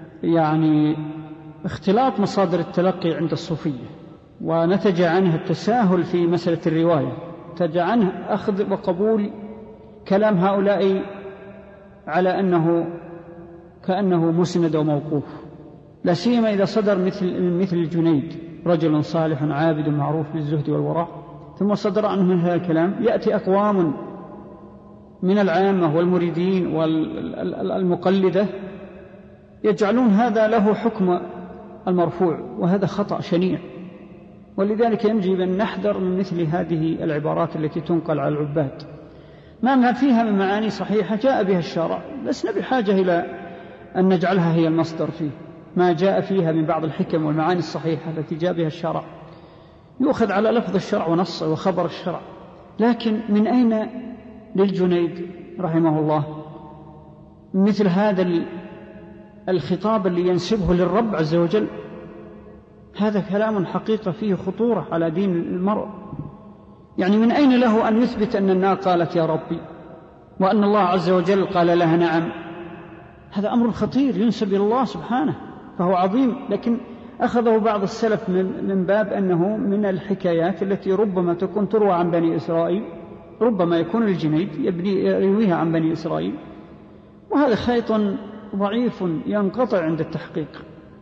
اختلاط مصادر التلقي عند الصوفية، ونتج عنه التساهل في مسألة الرواية، نتج عنه أخذ وقبول كلام هؤلاء على أنه كأنه مسند وموقوف، لا سيما إذا صدر مثل الجنيد، رجل صالح عابد معروف بالزهد والورع، ثم صدر عنه من هذا الكلام. يأتي أقوام من العامة والمريدين والمقلدة يجعلون هذا له حكم المرفوع، وهذا خطأ شنيع. ولذلك ينجب أن نحذر من مثل هذه العبارات التي تنقل على العباد، ما فيها من معاني صحيحة جاء بها الشرع، لسنا بحاجة إلى أن نجعلها هي المصدر فيه. ما جاء فيها من بعض الحكم والمعاني الصحيحة التي جاء بها الشرع يؤخذ على لفظ الشرع ونصه وخبر الشرع. لكن من أين للجنيد رحمه الله مثل هذا الخطاب اللي ينسبه للرب عز وجل؟ هذا كلام حقيقة فيه خطورة على دين المرء. من أين له أن يثبت أن النار قالت يا ربي، وأن الله عز وجل قال لها نعم؟ هذا أمر خطير ينسب إلى الله سبحانه، فهو عظيم. لكن أخذه بعض السلف من باب أنه من الحكايات التي ربما تكون تروى عن بني إسرائيل، ربما يكون الجنيد يرويها عن بني إسرائيل، وهذا خيط ضعيف ينقطع عند التحقيق.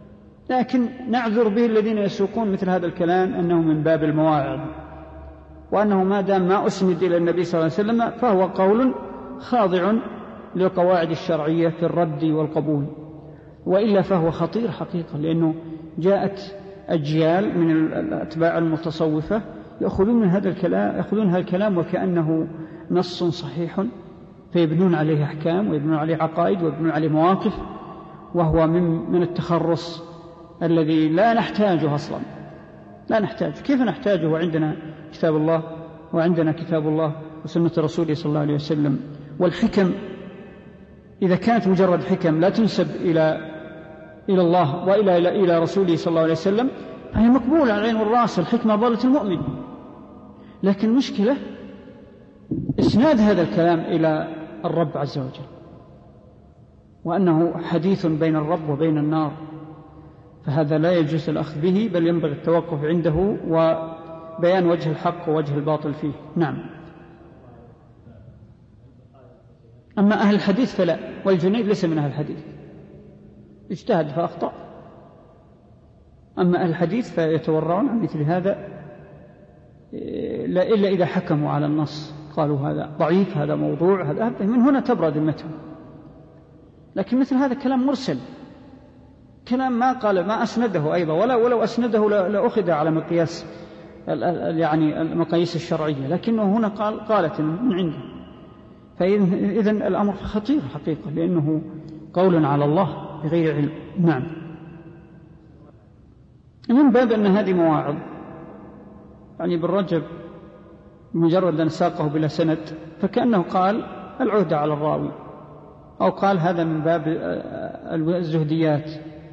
لكن نعذر به الذين يسوقون مثل هذا الكلام أنه من باب المواعظ، وأنه ما دام ما أسند إلى النبي صلى الله عليه وسلم فهو قول خاضع للقواعد الشرعية في الرد والقبول، وإلا فهو خطير حقيقة، لأنه جاءت أجيال من الأتباع المتصوفة يأخذون هذا الكلام وكأنه نص صحيح، فيبنون عليه أحكام ويبنون عليه عقائد ويبنون عليه مواقف، وهو من التخرص الذي لا نحتاجه أصلا، لا نحتاجه. كيف نحتاجه وعندنا كتاب الله وعندنا كتاب الله وسنة رسوله صلى الله عليه وسلم؟ والحكم إذا كانت مجرد حكم لا تنسب إلى الله وإلى رسوله صلى الله عليه وسلم فهي مقبولة على العين والرأس، الحكمة ضالة المؤمن. لكن مشكلة إسناد هذا الكلام إلى الرب عز وجل، وأنه حديث بين الرب وبين النار، فهذا لا يجوز الأخذ به، بل ينبغي التوقف عنده وبيان وجه الحق ووجه الباطل فيه. نعم. أما أهل الحديث فلا، والجنيد ليس من أهل الحديث، اجتهد فأخطأ. أما أهل الحديث فيتورعون عن مثل هذا إلا إذا حكموا على النص، قالوا هذا ضعيف، هذا موضوع، هذا، من هنا تبرد ذمتهم. لكن مثل هذا كلام مرسل، كلام ما أسنده أيضا، ولو أسنده لأخذ على مقياس يعني المقاييس الشرعية، لكنه هنا قالت من عنده. فإذن الأمر خطير حقيقة، لأنه قول على الله بغير علم. نعم. من باب أن هذه مواعظ، يعني ابن رجب مجرد أن ساقه بلا سند فكأنه قال العهدة على الراوي، أو قال هذا من باب الزهديات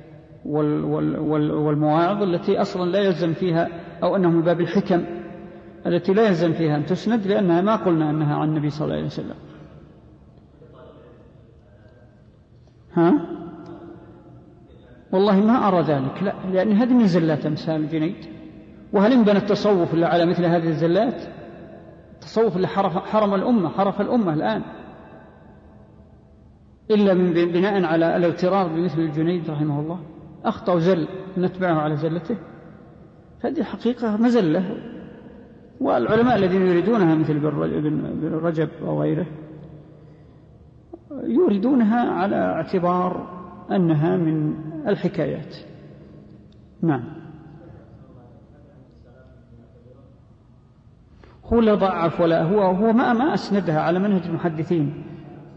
والمواعظ التي أصلا لا يلزم فيها، أو أنه من باب الحكم التي لا يلزم فيها أن تسند، لأنها ما قلنا أنها عن النبي صلى الله عليه وسلم. والله ما أرى ذلك، لا، لأن هذه من زلات أمثال الجنيد. وهل انبنى التصوف إلا على مثل هذه الزلات؟ التصوف اللي حرف الأمة الآن، إلا من بناء على الاغترار بمثل الجنيد رحمه الله، أخطأ وزل نتبعه على زلته. هذه حقيقة مزلة، والعلماء الذين يريدونها مثل ابن رجب وغيره يريدونها على اعتبار أنها من الحكايات. نعم. هو لا ضعف ولا هو ما أسندها على منهج المحدثين،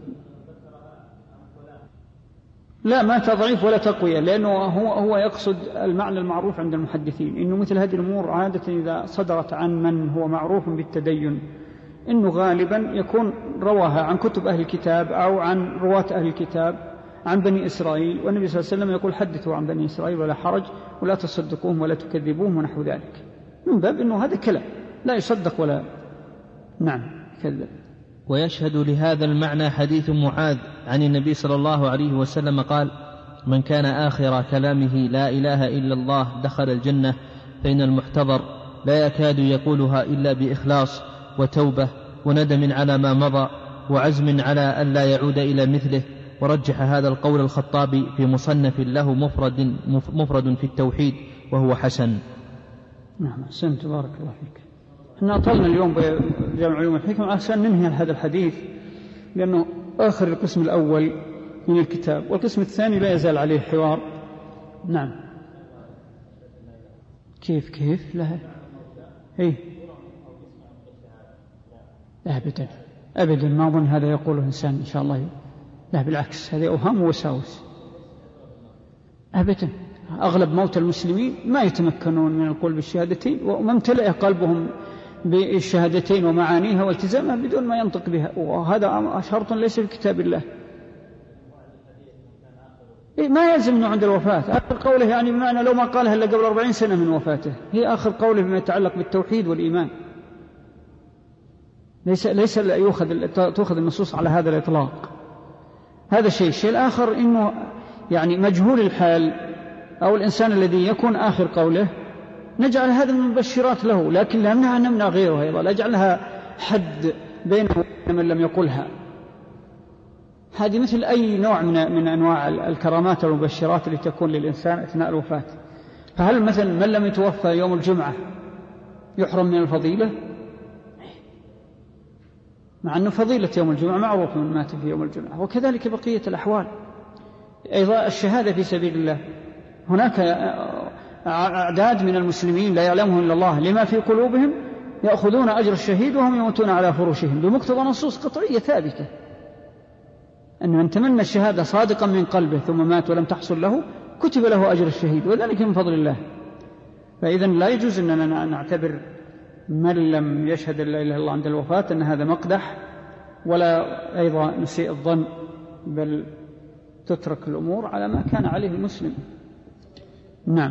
لا ما تضعيف ولا تقوية، لأنه هو يقصد المعنى المعروف عند المحدثين، إنه مثل هذه الأمور عادة إذا صدرت عن من هو معروف بالتدين إنه غالبا يكون رواها عن كتب أهل الكتاب أو عن رواة أهل الكتاب عن بني إسرائيل، والنبي صلى الله عليه وسلم يقول حدثوا عن بني إسرائيل ولا حرج ولا تصدقوهم ولا تكذبوهم ونحو ذلك، من باب إنه هذا كلام لا يصدق ولا كذب. ويشهد لهذا المعنى حديث معاذ عن النبي صلى الله عليه وسلم قال: من كان آخر كلامه لا إله إلا الله دخل الجنة، فإن المحتضر لا يكاد يقولها إلا بإخلاص وتوبة وندم على ما مضى وعزم على ألا يعود إلى مثله. ورجح هذا القول الخطابي في مصنف له مفرد في التوحيد وهو حسن. نعم، أحسنت، بارك الله فيك. احنا أطلنا اليوم بجامع علوم الحكم عشان ننهي هذا الحديث، لأنه آخر القسم الأول من الكتاب، والقسم الثاني لا يزال عليه حوار. نعم. كيف لا أبدا ما أظن هذا يقوله إنسان إن شاء الله، لا بالعكس، هذا أوهام ووساوس أبدا. أغلب موتى المسلمين ما يتمكنون من القول بالشهادتين، وما امتلأ قلبهم بالشهادتين ومعانيها والتزامها بدون ما ينطق بها، وهذا شرط ليس في كتاب الله. ما يلزم أنه عند الوفاة آخر قوله، يعني بمعنى لو ما قالها إلا قبل 40 سنة من وفاته، هي آخر قوله فيما يتعلق بالتوحيد والإيمان. ليس تأخذ النصوص على هذا الإطلاق. هذا الشيء الآخر إنه يعني مجهول الحال أو الإنسان الذي يكون آخر قوله نجعل هذا من المبشرات له، لكن لا نمنع غيره أيضا، لا نجعلها حد بينه وبين من لم يقلها، هذه مثل أي نوع من أنواع الكرامات والمبشرات التي تكون للإنسان أثناء الوفاة. فهل مثلا من لم يتوفى يوم الجمعة يحرم من الفضيلة؟ مع أنه فضيلة يوم الجمعة معروف من مات في يوم الجمعة. وكذلك بقية الأحوال أيضا الشهادة في سبيل الله. هناك أعداد من المسلمين لا يعلمهم إلا الله لما في قلوبهم يأخذون أجر الشهيد وهم يموتون على فراشهم بمقتضى نصوص قطعية ثابتة أن من تمنى الشهادة صادقا من قلبه ثم مات ولم تحصل له كتب له أجر الشهيد وذلك من فضل الله. فإذا لا يجوز أننا نعتبر من لم يشهد لا إله إلا الله عند الوفاة أن هذا مقدح، ولا أيضا نسيء الظن، بل تترك الأمور على ما كان عليه المسلم. نعم،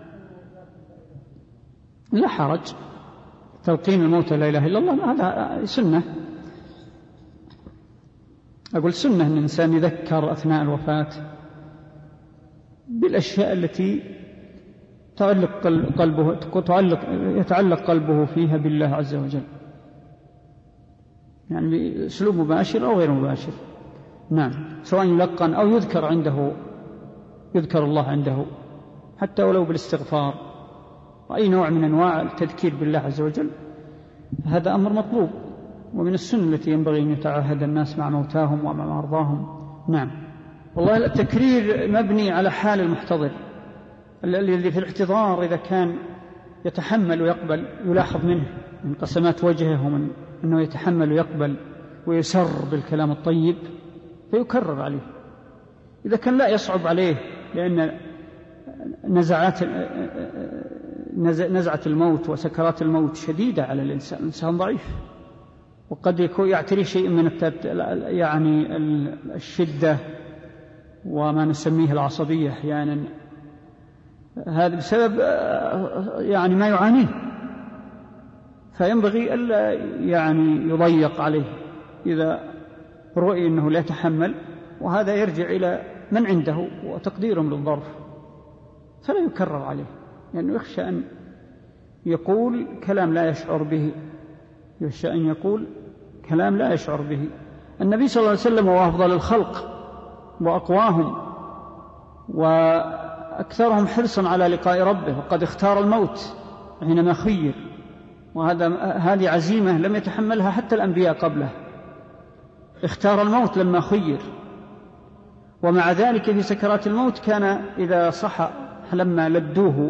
لا حرج تلقين الموتى لا إله إلا الله، هذا سنة. أقول سنة أن الإنسان يذكر أثناء الوفاة بالأشياء التي يتعلق قلبه فيها بالله عز وجل، يعني بأسلوب مباشر أو غير مباشر. نعم، سواء يلقن أو يذكر الله عنده حتى ولو بالاستغفار وأي نوع من أنواع التذكير بالله عز وجل، هذا أمر مطلوب ومن السنة التي ينبغي أن يتعاهد الناس مع موتاهم ومع مرضاهم. نعم، والله التكرير مبني على حال المحتضر الذي في الاحتضار إذا كان يتحمل ويقبل، يلاحظ منه من قسمات وجهه ومن أنه يتحمل ويقبل ويسر بالكلام الطيب فيكرر عليه. إذا كان لا يصعب عليه لأن نزعة الموت وسكرات الموت شديدة على الإنسان ضعيف، وقد يكون يعتري شيء من يعني الشدة وما نسميه العصبية أحيانا، هذا بسبب يعني ما يعانيه، فينبغي ألا يعني يضيق عليه إذا رؤي أنه لا يتحمل، وهذا يرجع إلى من عنده وتقديرهم للظرف، فلا يكرر عليه لأنه يخشى أن يقول كلام لا يشعر به، يخشى أن يقول كلام لا يشعر به. النبي صلى الله عليه وسلم هو أفضل الخلق وأقواهم وأكثرهم حرصا على لقاء ربه، وقد اختار الموت حينما خير، وهذه عزيمة لم يتحملها حتى الأنبياء قبله، اختار الموت لما خير. ومع ذلك في سكرات الموت كان إذا صحى لما لدوه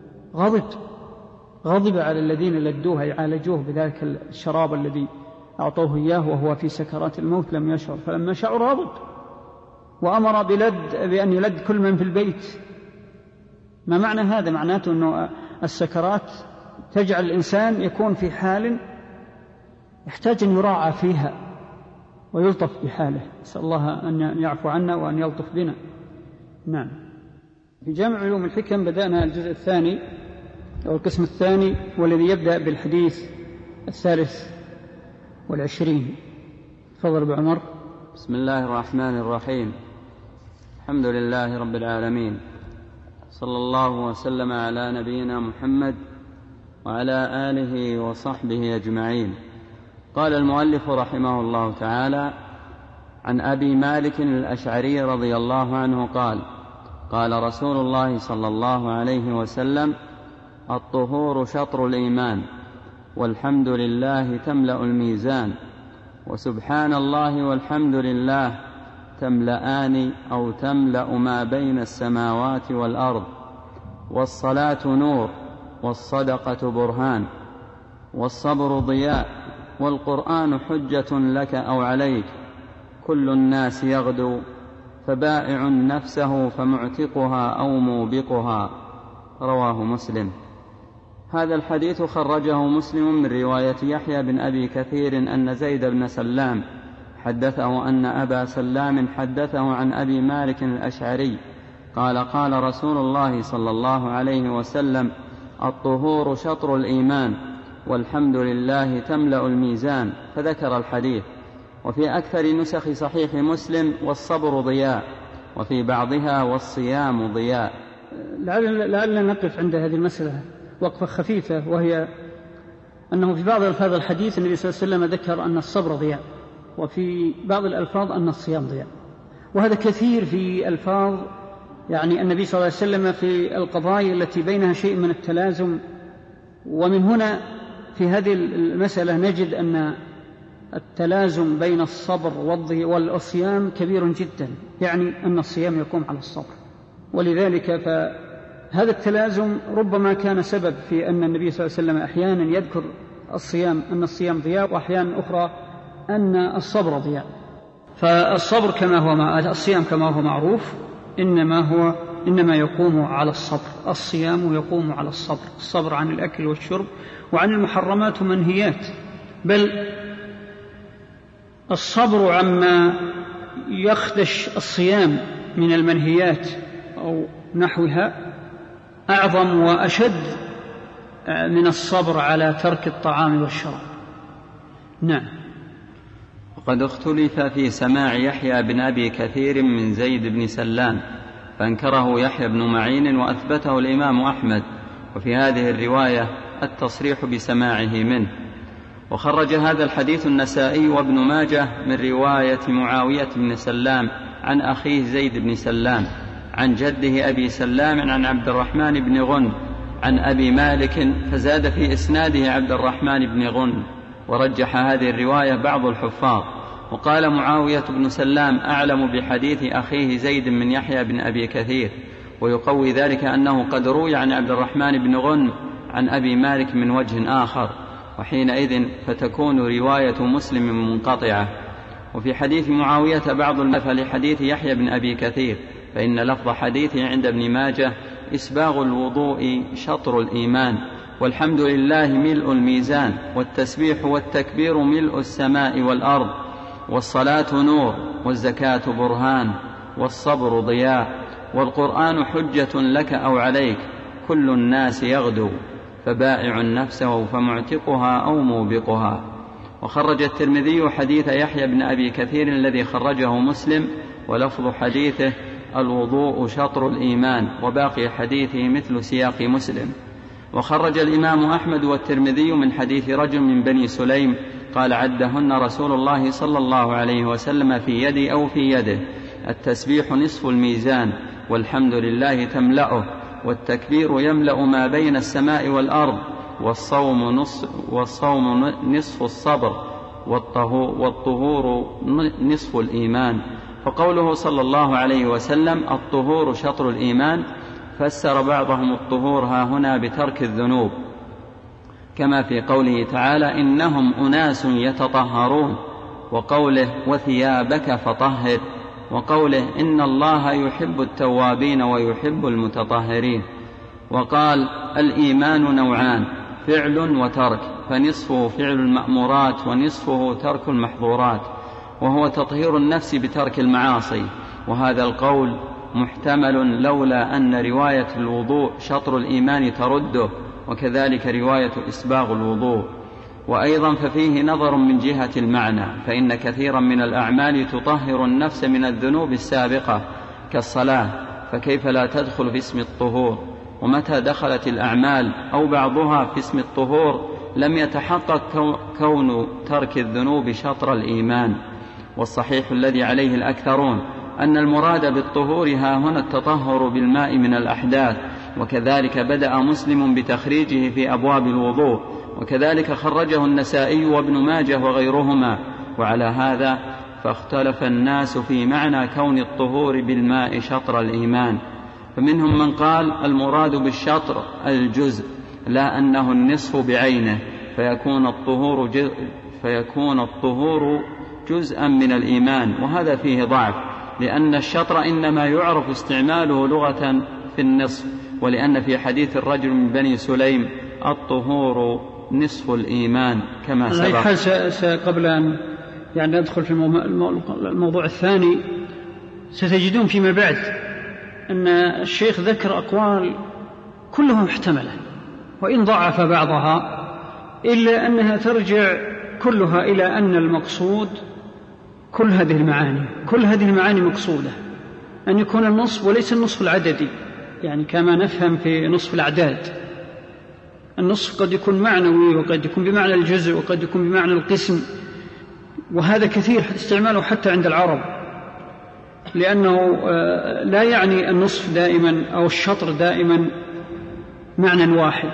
غضب على الذين لدوه يعالجوه بذلك الشراب الذي أعطوه إياه وهو في سكرات الموت لم يشعر، فلما شعر غضب وأمر بأن يلد كل من في البيت. ما معنى هذا؟ معناته أنه السكرات تجعل الإنسان يكون في حال يحتاج أن يراعى فيها ويلطف بحاله، نسأل الله أن يعفو عنا وأن يلطف بنا. نعم، في جامع علوم الحكم بدأنا الجزء الثاني أو القسم الثاني والذي يبدأ بالحديث 23. تفضل أبو عمر. بسم الله الرحمن الرحيم، الحمد لله رب العالمين، صلى الله وسلم على نبينا محمد وعلى آله وصحبه أجمعين. قال المؤلف رحمه الله تعالى: عن أبي مالك الأشعري رضي الله عنه قال: قال رسول الله صلى الله عليه وسلم: الطهور شطر الإيمان، والحمد لله تملأ الميزان، وسبحان الله والحمد لله تملأان أو تملأ ما بين السماوات والأرض، والصلاة نور، والصدقة برهان، والصبر ضياء، والقرآن حجة لك أو عليك، كل الناس يغدو، فبائع نفسه فمعتقها أو موبقها. رواه مسلم. هذا الحديث خرجه مسلم من رواية يحيى بن أبي كثير أن زيد بن سلام حدثه أن أبا سلام حدثه عن أبي مالك الأشعري قال: قال رسول الله صلى الله عليه وسلم: الطهور شطر الإيمان، والحمد لله تملأ الميزان، فذكر الحديث. وفي أكثر نسخ صحيح مسلم: والصبر ضياء، وفي بعضها: والصيام ضياء. لعلنا نقف عند هذه المسألة وقفة خفيفة، وهي أنه في بعض ألفاظ الحديث النبي صلى الله عليه وسلم ذكر أن الصبر ضياء، وفي بعض الألفاظ أن الصيام ضياء، وهذا كثير في ألفاظ يعني النبي صلى الله عليه وسلم في القضايا التي بينها شيء من التلازم. ومن هنا في هذه المسألة نجد أن التلازم بين الصبر والصيام كبير جدا، يعني أن الصيام يقوم على الصبر، ولذلك فهذا التلازم ربما كان سبب في أن النبي صلى الله عليه وسلم أحيانا يذكر الصيام أن الصيام ضياء، وأحيانا أخرى أن الصبر ضياء. فالصبر الصيام كما هو معروف إنما يقوم على الصبر، الصيام يقوم على الصبر عن الأكل والشرب وعن المحرمات ومنهيات، بل الصبر عما يخدش الصيام من المنهيات أو نحوها أعظم وأشد من الصبر على ترك الطعام والشراب. نعم. وقد اختلف في سماع يحيى بن أبي كثير من زيد بن سلام، فانكره يحيى بن معين وأثبته الإمام أحمد، وفي هذه الرواية التصريح بسماعه منه. وخرج هذا الحديث النسائي وابن ماجه من رواية معاوية بن سلام عن أخيه زيد بن سلام عن جده أبي سلام عن عبد الرحمن بن غن عن أبي مالك، فزاد في إسناده عبد الرحمن بن غن، ورجح هذه الرواية بعض الحفاظ. وقال معاوية بن سلام أعلم بحديث أخيه زيد من يحيى بن أبي كثير، ويقوي ذلك أنه قد روي عن عبد الرحمن بن غن عن أبي مالك من وجه آخر، وحينئذ فتكون رواية مسلم منقطعة. وفي حديث معاوية بعض المثل لحديث يحيى بن أبي كثير، فإن لفظ حديثه عند ابن ماجه إسباغ الوضوء شطر الإيمان، والحمد لله ملء الميزان، والتسبيح والتكبير ملء السماء والأرض، والصلاة نور، والزكاة برهان، والصبر ضياء، والقرآن حجة لك أو عليك، كل الناس يغدو، فبائع نفسه فمعتقها أو موبقها. وخرج الترمذي حديث يحيى بن أبي كثير الذي خرجه مسلم، ولفظ حديثه الوضوء شطر الإيمان، وباقي حديثه مثل سياق مسلم. وخرج الإمام أحمد والترمذي من حديث رجل من بني سليم قال عدهن رسول الله صلى الله عليه وسلم في يدي أو في يده: التسبيح نصف الميزان، والحمد لله تملأه، والتكبير يملأ ما بين السماء والأرض، والصوم نصف الصبر، والطهور نصف الإيمان. فقوله صلى الله عليه وسلم الطهور شطر الإيمان، فسر بعضهم الطهور ها هنا بترك الذنوب، كما في قوله تعالى إنهم أناس يتطهرون، وقوله وثيابك فطهر، وقوله إن الله يحب التوابين ويحب المتطهرين. وقال الإيمان نوعان، فعل وترك، فنصفه فعل المأمورات ونصفه ترك المحظورات، وهو تطهير النفس بترك المعاصي. وهذا القول محتمل لولا أن رواية الوضوء شطر الإيمان ترده، وكذلك رواية إسباغ الوضوء. وأيضا ففيه نظر من جهة المعنى، فإن كثيرا من الأعمال تطهر النفس من الذنوب السابقة كالصلاة، فكيف لا تدخل في اسم الطهور؟ ومتى دخلت الأعمال أو بعضها في اسم الطهور لم يتحقق كون ترك الذنوب شطر الإيمان. والصحيح الذي عليه الأكثرون أن المراد بالطهور ها هنا التطهر بالماء من الأحداث، وكذلك بدأ مسلم بتخريجه في أبواب الوضوء، وكذلك خرجه النسائي وابن ماجه وغيرهما. وعلى هذا فاختلف الناس في معنى كون الطهور بالماء شطر الإيمان، فمنهم من قال المراد بالشطر الجزء لا أنه النصف بعينه، فيكون الطهور جزءا من الإيمان، وهذا فيه ضعف، لأن الشطر إنما يعرف استعماله لغة في النصف، ولأن في حديث الرجل من بني سليم الطهور نصف الإيمان كما سبق. قبل أن ندخل في الموضوع الثاني، ستجدون فيما بعد أن الشيخ ذكر أقوال كلها محتملة، وإن ضعف بعضها إلا أنها ترجع كلها إلى أن المقصود كل هذه المعاني مقصودة، أن يكون النصف وليس النصف العددي، يعني كما نفهم في نصف الأعداد. النصف قد يكون معنوي، وقد يكون بمعنى الجزء، وقد يكون بمعنى القسم، وهذا كثير استعماله حتى عند العرب، لأنه لا يعني النصف دائما أو الشطر دائما معنى واحد.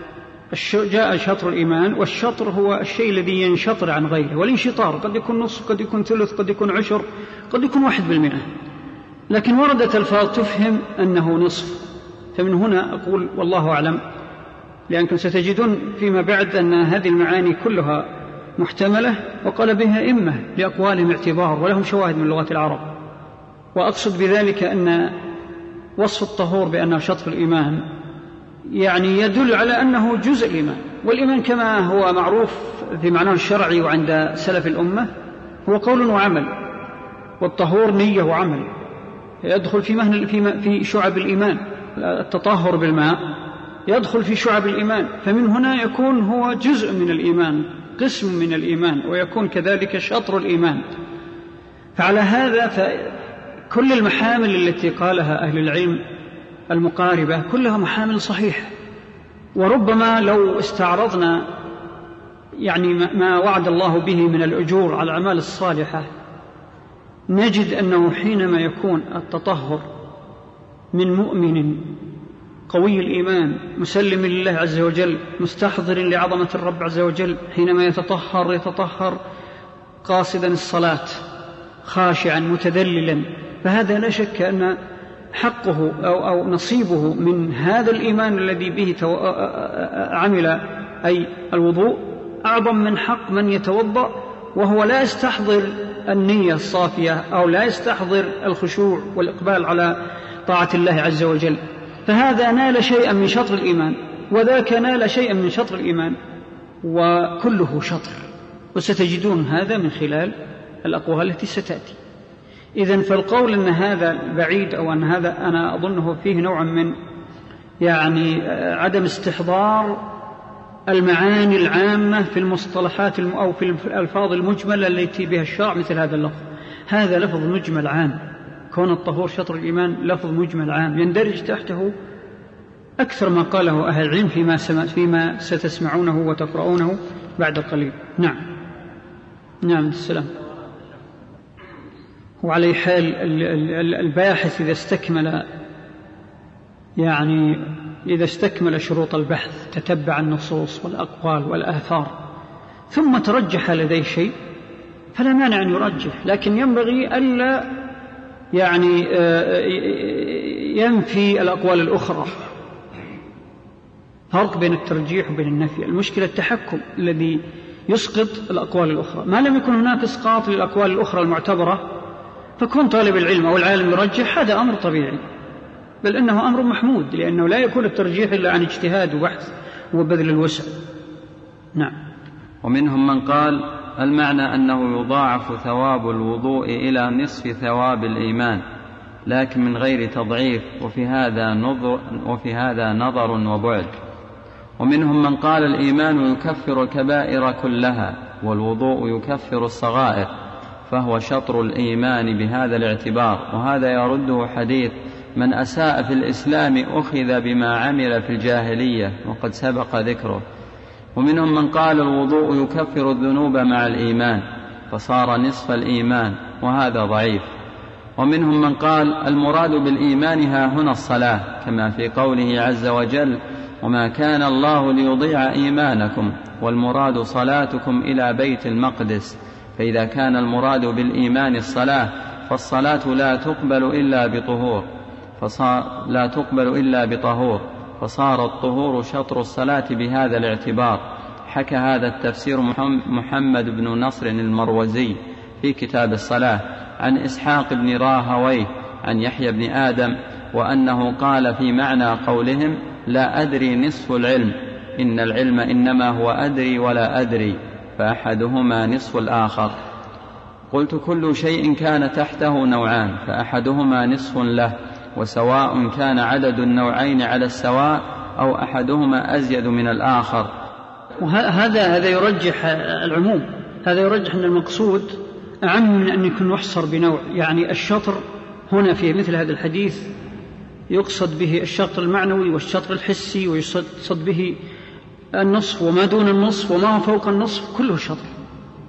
جاء شطر الإيمان، والشطر هو الشيء الذي ينشطر عن غيره، والانشطار قد يكون نصف، قد يكون ثلث، قد يكون عشر، قد يكون 1%، لكن وردت ألفاظ تفهم أنه نصف. فمن هنا أقول والله أعلم، لأنكم ستجدون فيما بعد أن هذه المعاني كلها محتملة، وقال بها إمة لأقوالهم اعتبار ولهم شواهد من لغة العرب. وأقصد بذلك أن وصف الطهور بأنه شطر الإيمان يعني يدل على أنه جزء الإيمان، والإيمان كما هو معروف في معناه الشرعي وعند سلف الأمة هو قول وعمل، والطهور نية وعمل، يدخل في شعب الإيمان. التطهر بالماء يدخل في شعب الإيمان، فمن هنا يكون هو جزء من الإيمان، قسم من الإيمان، ويكون كذلك شطر الإيمان. فعلى هذا فكل المحامل التي قالها أهل العلم المقاربة كلها محامل صحيحة. وربما لو استعرضنا يعني ما وعد الله به من الأجور على الأعمال الصالحة، نجد أنه حينما يكون التطهر من مؤمن قوي الإيمان مسلم لله عز وجل مستحضر لعظمة الرب عز وجل، حينما يتطهر قاصدا الصلاة خاشعا متذللا، فهذا لا شك أن حقه أو نصيبه من هذا الإيمان الذي به عمل، أي الوضوء، أعظم من حق من يتوضأ وهو لا يستحضر النية الصافية أو لا يستحضر الخشوع والإقبال على طاعة الله عز وجل. فهذا نال شيئا من شطر الإيمان، وذاك نال شيئا من شطر الإيمان، وكله شطر، وستجدون هذا من خلال الأقوال التي ستأتي. إذن فالقول أن هذا بعيد أو أن هذا أنا أظنه فيه نوع من يعني عدم استحضار المعاني العامة في المصطلحات أو في الألفاظ المجملة التي بها الشرع مثل هذا اللفظ. هذا لفظ مجمل عام، كون الطهور شطر الإيمان لفظ مجمل عام يندرج تحته أكثر ما قاله أهل العلم فيما ستسمعونه وتقرؤونه بعد قليل. نعم السلام. وعلى حال الباحث إذا استكمل شروط البحث، تتبع النصوص والأقوال والآثار، ثم ترجح لديه شيء فلا مانع أن يرجح، لكن ينبغي ألا ينفي الأقوال الأخرى. فرق بين الترجيح وبين النفي. المشكلة التحكم الذي يسقط الأقوال الأخرى. ما لم يكن هناك إسقاط للأقوال الأخرى المعتبرة فكون طالب العلم أو العالم يرجح، هذا أمر طبيعي، بل إنه أمر محمود، لأنه لا يكون الترجيح إلا عن اجتهاد وبحث وبذل الوسع. نعم. ومنهم من قال المعنى أنه يضاعف ثواب الوضوء إلى نصف ثواب الإيمان، لكن من غير تضعيف، وفي هذا نظر وبعد. ومنهم من قال الإيمان يكفر الكبائر كلها، والوضوء يكفر الصغائر، فهو شطر الإيمان بهذا الاعتبار، وهذا يرده حديث من أساء في الإسلام أخذ بما عمل في الجاهلية، وقد سبق ذكره. ومنهم من قال الوضوء يكفر الذنوب مع الإيمان فصار نصف الإيمان، وهذا ضعيف. ومنهم من قال المراد بالإيمان ها هنا الصلاة، كما في قوله عز وجل وما كان الله ليضيع إيمانكم، والمراد صلاتكم إلى بيت المقدس. فإذا كان المراد بالإيمان الصلاة فالصلاة لا تقبل إلا بطهور، فصار الطهور شطر الصلاة بهذا الاعتبار. حكى هذا التفسير محمد بن نصر المروزي في كتاب الصلاة عن إسحاق بن راهويه عن يحيى بن آدم، وأنه قال في معنى قولهم لا أدري نصف العلم، إن العلم إنما هو أدري ولا أدري، فأحدهما نصف الآخر. قلت كل شيء كان تحته نوعان، فأحدهما نصف له، وسواء كان عدد النوعين على السواء أو أحدهما أزيد من الآخر. وهذا يرجح العموم، هذا يرجح أن المقصود أعم من أن يكون يحصر بنوع. يعني الشطر هنا في مثل هذا الحديث يقصد به الشطر المعنوي والشطر الحسي، ويقصد به النصف وما دون النصف وما هو فوق النصف، كله شطر.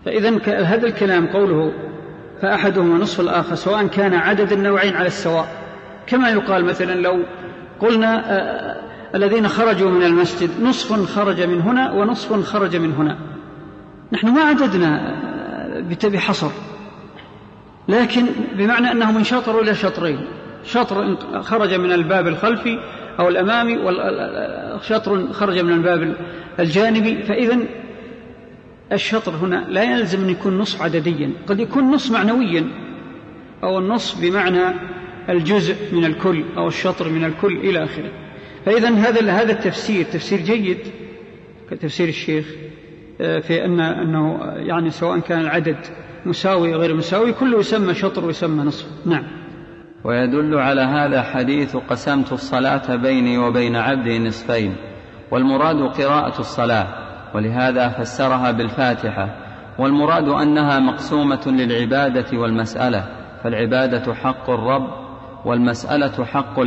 فإذا هذا الكلام قوله فأحدهما نصف الآخر سواء كان عدد النوعين على السواء، كما يقال مثلا لو قلنا الذين خرجوا من المسجد نصف خرج من هنا ونصف خرج من هنا، نحن ما عددنا بحصر، لكن بمعنى أنه من شطر إلى شطرين، شطر خرج من الباب الخلفي أو الأمامي وشطر خرج من الباب الجانبي. فإذا الشطر هنا لا يلزم أن يكون نصف عدديا، قد يكون نصف معنويا، أو النصف بمعنى الجزء من الكل أو الشطر من الكل إلى آخره. فإذا هذا التفسير تفسير جيد كتفسير الشيخ في أنه يعني سواء كان العدد مساوي غير مساوي كله يسمى شطر ويسمى نصف. نعم. ويدل على هذا حديث قسمت الصلاة بيني وبين عبدي نصفين، والمراد قراءة الصلاة، ولهذا فسرها بالفاتحة، والمراد أنها مقسومة للعبادة والمسألة، فالعبادة حق الرب والمسألة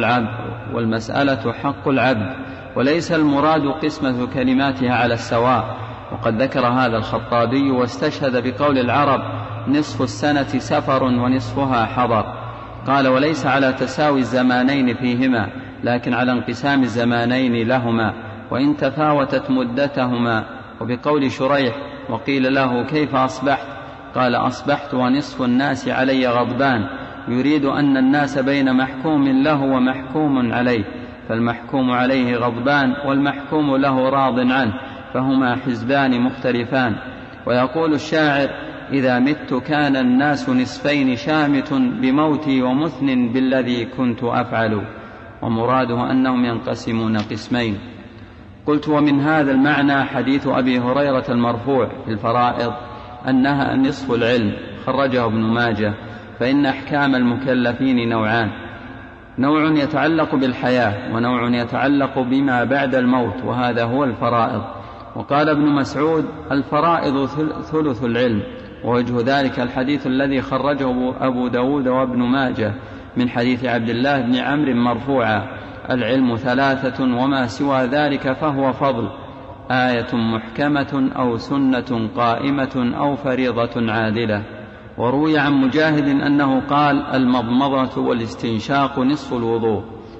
حق العبد، وليس المراد قسمة كلماتها على السواء. وقد ذكر هذا الخطابي واستشهد بقول العرب نصف السنة سفر ونصفها حضر، قال وليس على تساوي الزمانين فيهما، لكن على انقسام الزمانين لهما وإن تفاوتت مدتهما. وبقول شريح وقيل له كيف أصبحت؟ قال أصبحت ونصف الناس علي غضبان، يريد أن الناس بين محكوم له ومحكوم عليه، فالمحكوم عليه غضبان والمحكوم له راض عنه، فهما حزبان مختلفان. ويقول الشاعر إذا مت كان الناس نصفين، شامت بموتي ومثن بالذي كنت أفعل، ومراده أنهم ينقسمون قسمين. قلت ومن هذا المعنى حديث أبي هريرة المرفوع في الفرائض أنها نصف العلم، خرجه ابن ماجه. فإن أحكام المكلفين نوعان، نوع يتعلق بالحياة ونوع يتعلق بما بعد الموت، وهذا هو الفرائض. وقال ابن مسعود الفرائض ثلث العلم، ووجه ذلك الحديث الذي خرجه أبو داود وابن ماجه من حديث عبد الله بن عمرو مرفوعا العلم 3 وما سوى ذلك فهو فضل، آية محكمة أو سنة قائمة أو فريضة عادلة. وروي عن مجاهد أنه قال المضمضة والاستنشاق نصف الوضوء،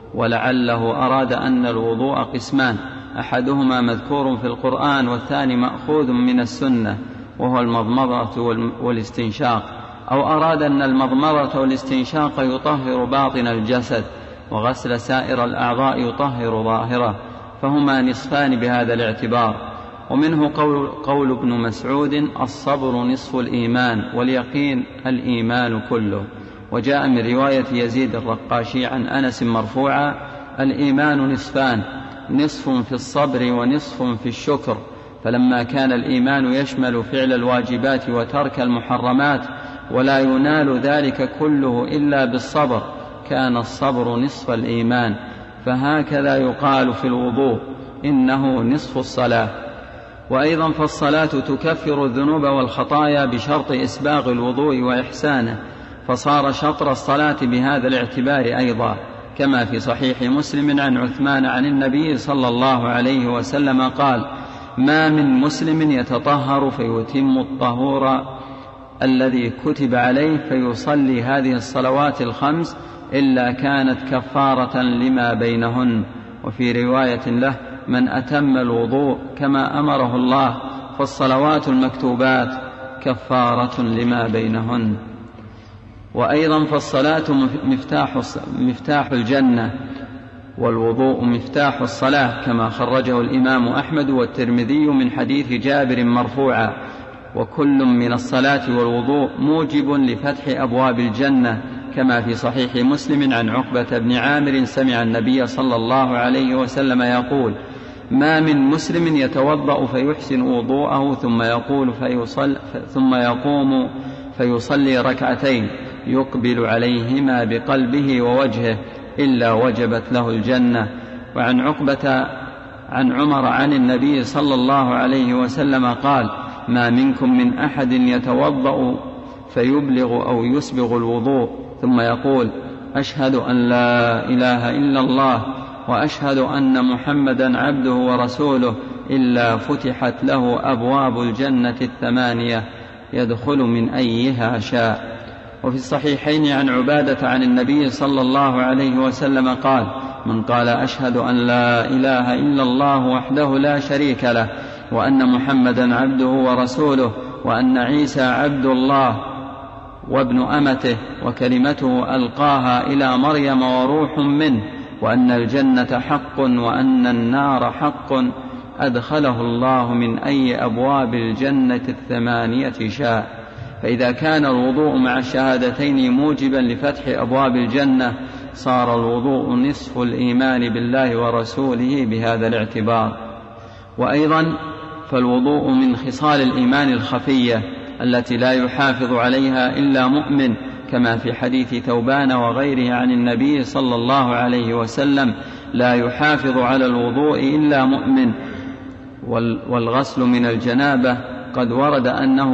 ولعله أراد أن الوضوء قسمان، أحدهما مذكور في القرآن والثاني مأخوذ من السنة وهو المضمضة والاستنشاق، أو أراد أن المضمضة والاستنشاق يطهر باطن الجسد وغسل سائر الأعضاء يطهر ظاهره، فهما نصفان بهذا الاعتبار. ومنه قول ابن مسعود الصبر نصف الإيمان واليقين الإيمان كله. وجاء من رواية يزيد الرقاشي عن أنس مرفوعا الإيمان نصفان، نصف في الصبر ونصف في الشكر، فلما كان الإيمان يشمل فعل الواجبات وترك المحرمات ولا ينال ذلك كله إلا بالصبر كان الصبر نصف الإيمان. فهكذا يقال في الوضوء إنه نصف الصلاة. وأيضا فالصلاة تكفر الذنوب والخطايا بشرط إسباغ الوضوء وإحسانه، فصار شطر الصلاة بهذا الاعتبار أيضا، كما في صحيح مسلم عن عثمان عن النبي صلى الله عليه وسلم قال ما من مسلم يتطهر فيتم الطهور الذي كتب عليه فيصلي هذه الصلوات الخمس إلا كانت كفارة لما بينهن. وفي رواية له من أتم الوضوء كما أمره الله فالصلوات المكتوبات كفارة لما بينهن. وأيضا فالصلاة مفتاح الجنة، والوضوء مفتاح الصلاة، كما خرجه الإمام أحمد والترمذي من حديث جابر مرفوعا وكل من الصلاة والوضوء موجب لفتح أبواب الجنة، كما في صحيح مسلم عن عقبة بن عامر سمع النبي صلى الله عليه وسلم يقول ما من مسلم يتوضأ فيحسن وضوءه ثم يقوم فيصلي ركعتين يقبل عليهما بقلبه ووجهه إلا وجبت له الجنة. وعن عقبة عن عمر عن النبي صلى الله عليه وسلم قال ما منكم من أحد يتوضأ فيبلغ أو يسبغ الوضوء ثم يقول أشهد أن لا إله إلا الله وأشهد أن محمدا عبده ورسوله إلا فتحت له أبواب الجنة 8 يدخل من أيها شاء. وفي الصحيحين عن عبادة عن النبي صلى الله عليه وسلم قال: من قال أشهد أن لا إله إلا الله وحده لا شريك له وأن محمدا عبده ورسوله وأن عيسى عبد الله وابن أمته وكلمته ألقاها إلى مريم وروح منه وأن الجنة حق وأن النار حق أدخله الله من أي أبواب الجنة 8 شاء. فإذا كان الوضوء مع الشهادتين موجبا لفتح أبواب الجنة صار الوضوء نصف الإيمان بالله ورسوله بهذا الاعتبار. وأيضا فالوضوء من خصال الإيمان الخفية التي لا يحافظ عليها إلا مؤمن، كما في حديث ثوبان وغيره عن النبي صلى الله عليه وسلم: لا يحافظ على الوضوء إلا مؤمن. والغسل من الجنابة قد ورد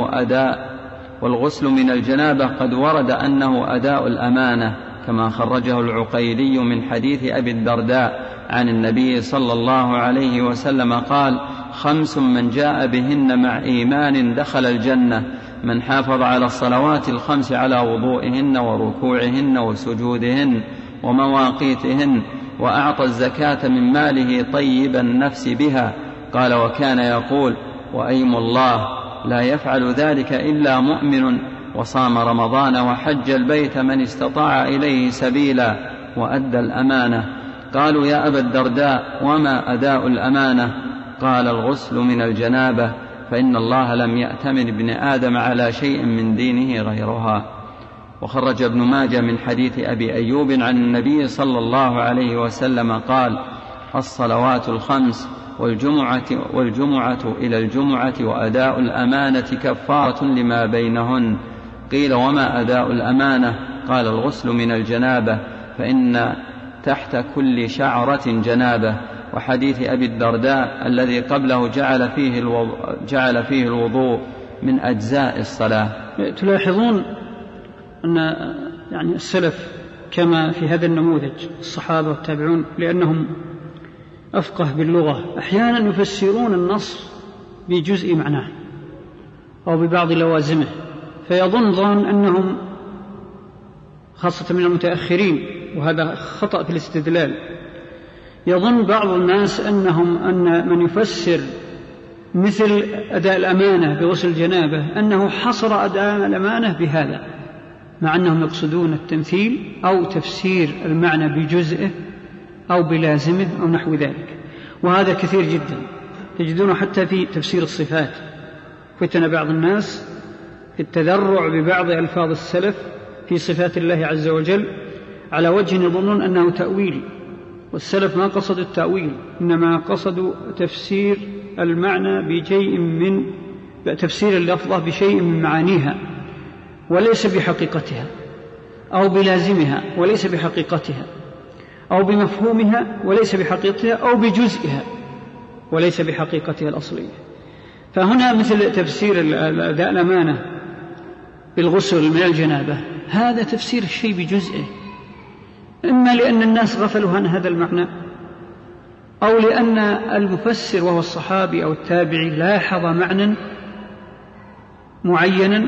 أنه أداء الأمانة، كما خرجه العقيلي من حديث أبي الدرداء عن النبي صلى الله عليه وسلم قال: 5 من جاء بهن مع إيمان دخل الجنة: من حافظ على الصلوات ال5 على وضوئهن وركوعهن وسجودهن ومواقيتهن، وأعطى الزكاة من ماله طيب النفس بها. قال: وكان يقول: وأيم الله لا يفعل ذلك إلا مؤمن، وصام رمضان وحج البيت من استطاع إليه سبيلا، وأدى الأمانة. قالوا: يا أبا الدرداء وما أداء الأمانة؟ قال: الغسل من الجنابة، فإن الله لم يأتمن ابن آدم على شيء من دينه غيرها. وخرج ابن ماجه من حديث أبي أيوب عن النبي صلى الله عليه وسلم قال: الصلوات ال5 والجمعة إلى الجمعة وأداء الأمانة كفارة لما بينهن. قيل: وما أداء الأمانة؟ قال: الغسل من الجنابة، فإن تحت كل شعرة جنابة. وحديث أبي الدرداء الذي قبله جعل فيه الوضوء من أجزاء الصلاة. تلاحظون أن يعني السلف كما في هذا النموذج الصحابة والتابعون لأنهم أفقه باللغة أحيانا يفسرون النص بجزء معناه أو ببعض لوازمه، فيظن ظن أنهم خاصة من المتأخرين، وهذا خطأ في الاستدلال. يظن بعض الناس أن من يفسر مثل أداء الأمانة بغسل الجنابة أنه حصر أداء الأمانة بهذا، مع أنهم يقصدون التمثيل أو تفسير المعنى بجزئه أو بلازمه أو نحو ذلك. وهذا كثير جدا تجدونه حتى في تفسير الصفات. فتن بعض الناس في التذرع ببعض ألفاظ السلف في صفات الله عز وجل على وجه يظنون أنه تأويل، والسلف ما قصدوا التأويل، إنما قصدوا تفسير المعنى بشيء من تفسير اللفظة بشيء من معانيها وليس بحقيقتها، أو بلازمها وليس بحقيقتها، أو بمفهومها وليس بحقيقتها، أو بجزئها وليس بحقيقتها الأصلية. فهنا مثل تفسير أداء الأمانة بالغسل من الجنابة، هذا تفسير الشيء بجزئه، إما لأن الناس غفلوا عن هذا المعنى، أو لأن المفسر وهو الصحابي أو التابعي لاحظ معنى معينا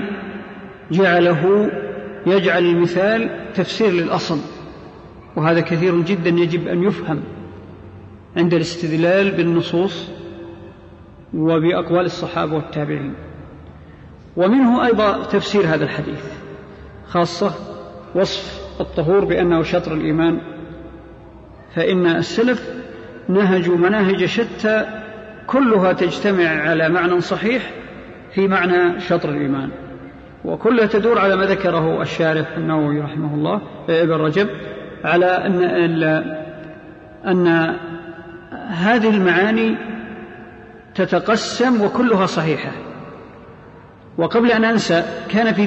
يجعل المثال تفسير للأصل. وهذا كثير جدا يجب أن يفهم عند الاستدلال بالنصوص وبأقوال الصحابة والتابعين. ومنه أيضا تفسير هذا الحديث، خاصة وصف الطهور بأنه شطر الإيمان، فإن السلف نهجوا مناهج شتى كلها تجتمع على معنى صحيح في معنى شطر الإيمان، وكلها تدور على ما ذكره الشارح النووي رحمه الله ابن رجب على أن هذه المعاني تتقسم وكلها صحيحة. وقبل أن أنسى كان في